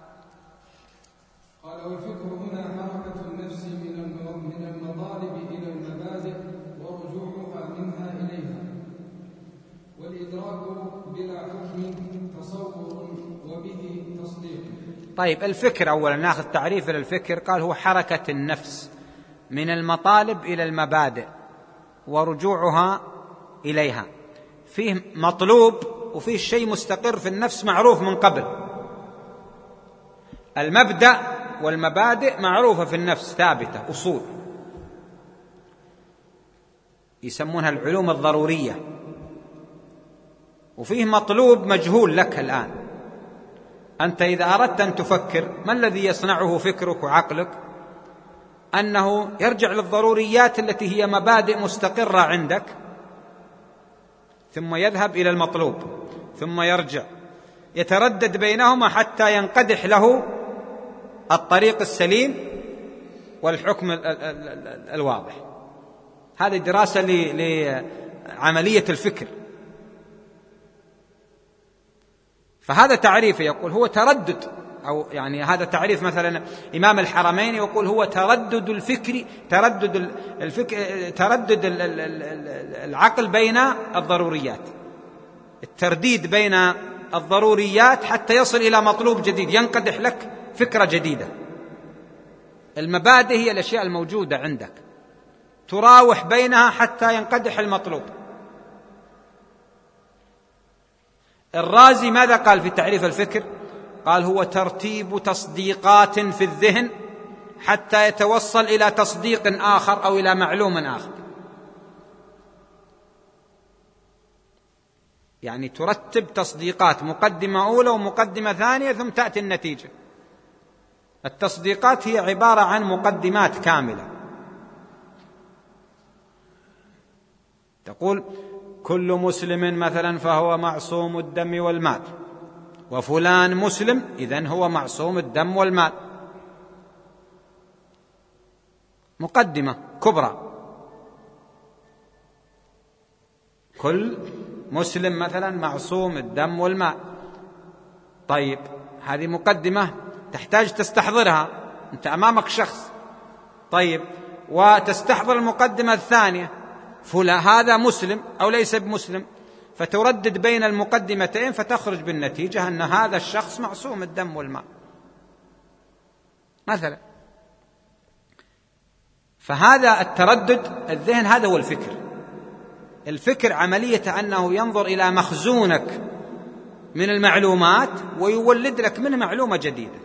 قال والفكر هنا حركة النفس من المطالب إلى المبادئ ورجوعها منها إليها، والإدراك بلا حكم تصور وبه تصديق. طيب الفكر أولا نأخذ تعريف للفكر. قال هو حركة النفس من المطالب إلى المبادئ ورجوعها إليها. فيه مطلوب وفيه شيء مستقر في النفس معروف من قبل. المبدأ والمبادئ معروفة في النفس ثابتة، أصول يسمونها العلوم الضرورية. وفيه مطلوب مجهول لك الآن. أنت إذا أردت أن تفكر ما الذي يصنعه فكرك وعقلك؟ أنه يرجع للضروريات التي هي مبادئ مستقرة عندك، ثم يذهب إلى المطلوب، ثم يرجع يتردد بينهما حتى ينقدح له الطريق السليم والحكم الواضح. هذه دراسة لعملية الفكر. فهذا تعريف يقول هو تردد، أو يعني هذا تعريف مثلا إمام الحرمين يقول هو تردد الفكر، تردد العقل بين الضروريات، الترديد بين الضروريات حتى يصل إلى مطلوب جديد ينقدح لك فكرة جديدة. المبادئ هي الأشياء الموجودة عندك تراوح بينها حتى ينقدح المطلوب. الرازي ماذا قال في تعريف الفكر؟ قال هو ترتيب تصديقات في الذهن حتى يتوصل إلى تصديق آخر أو إلى معلوم آخر. يعني ترتب تصديقات، مقدمة أولى ومقدمة ثانية ثم تأتي النتيجة. التصديقات هي عبارة عن مقدمات كاملة. تقول كل مسلم مثلا فهو معصوم الدم والمال، وفلان مسلم إذن هو معصوم الدم والمال. مقدمة كبرى. كل مسلم مثلا معصوم الدم والمال. طيب هذه مقدمة تحتاج تستحضرها، أنت أمامك شخص. طيب وتستحضر المقدمة الثانية، هذا مسلم أو ليس بمسلم، فتردد بين المقدمتين فتخرج بالنتيجة أن هذا الشخص معصوم الدم والمال مثلا. فهذا التردد الذهن هذا هو الفكر. الفكر عملية أنه ينظر إلى مخزونك من المعلومات ويولد لك منه معلومة جديدة.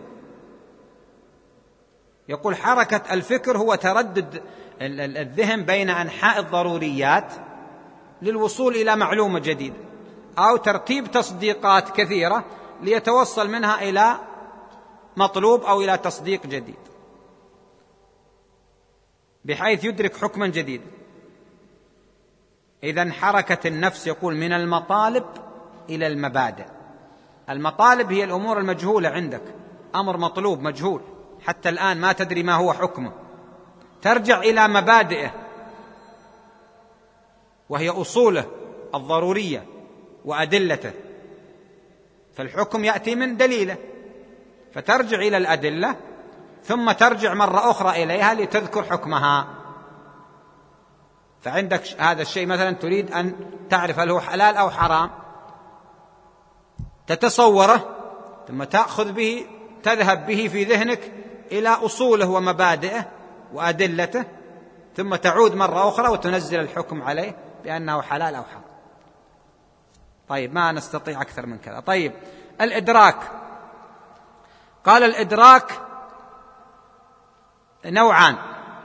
يقول حركة الفكر هو تردد الذهن بين أنحاء الضروريات للوصول إلى معلومة جديدة، أو ترتيب تصديقات كثيرة ليتوصل منها إلى مطلوب أو إلى تصديق جديد، بحيث يدرك حكما جديدا. إذن حركة النفس يقول من المطالب إلى المبادئ. المطالب هي الأمور المجهولة عندك، أمر مطلوب مجهول حتى الآن ما تدري ما هو حكمه، ترجع إلى مبادئه وهي أصوله الضرورية وأدلته. فالحكم يأتي من دليله، فترجع إلى الأدلة ثم ترجع مرة أخرى إليها لتذكر حكمها. فعندك هذا الشيء مثلا تريد أن تعرف هل هو حلال أو حرام، تتصوره ثم تأخذ به، تذهب به في ذهنك إلى أصوله ومبادئه وأدلته، ثم تعود مرة أخرى وتنزل الحكم عليه بأنه حلال أو حرام. طيب ما نستطيع أكثر من كذا. طيب الإدراك، قال الإدراك نوعان: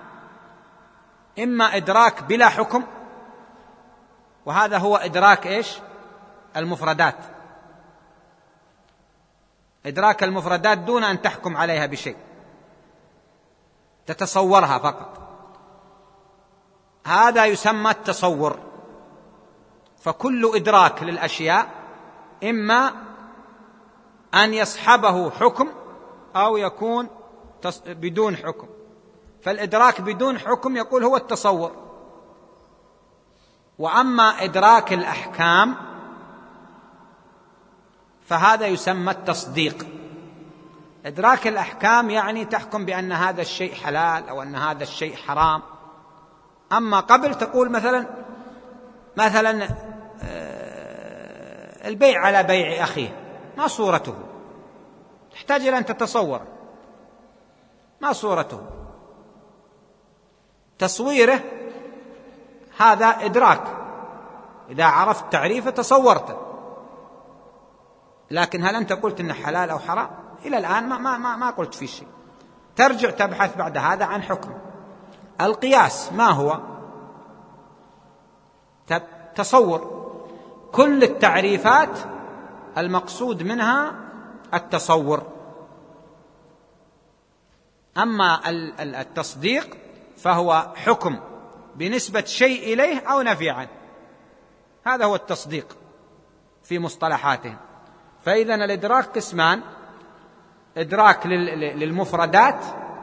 إما إدراك بلا حكم، وهذا هو إدراك إيش؟ المفردات. إدراك المفردات دون أن تحكم عليها بشيء، تتصورها فقط، هذا يسمى التصور. فكل إدراك للأشياء إما أن يصحبه حكم أو يكون بدون حكم. فالإدراك بدون حكم يقول هو التصور. وأما إدراك الأحكام فهذا يسمى التصديق. إدراك الأحكام يعني تحكم بأن هذا الشيء حلال أو أن هذا الشيء حرام. أما قبل تقول مثلا البيع على بيع أخيه، ما صورته؟ تحتاج إلى أن تتصور ما صورته. تصويره هذا إدراك، إذا عرفت تعريفه تصورته. لكن هل أنت قلت إنه حلال أو حرام؟ إلى الآن ما قلت فيه شيء. ترجع تبحث بعد هذا عن حكم. القياس ما هو؟ تصور. كل التعريفات المقصود منها التصور. أما التصديق فهو حكم بنسبة شيء إليه أو نفي عنه، هذا هو التصديق في مصطلحاتهم. فإذا الإدراك قسمان: إدراك للمفردات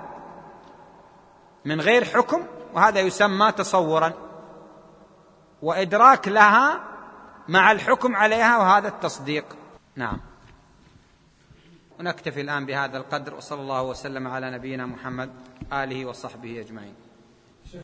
من غير حكم وهذا يسمى تصورا، وإدراك لها مع الحكم عليها وهذا التصديق. نعم. ونكتفي الآن بهذا القدر، وصلى الله وسلم على نبينا محمد آله وصحبه أجمعين.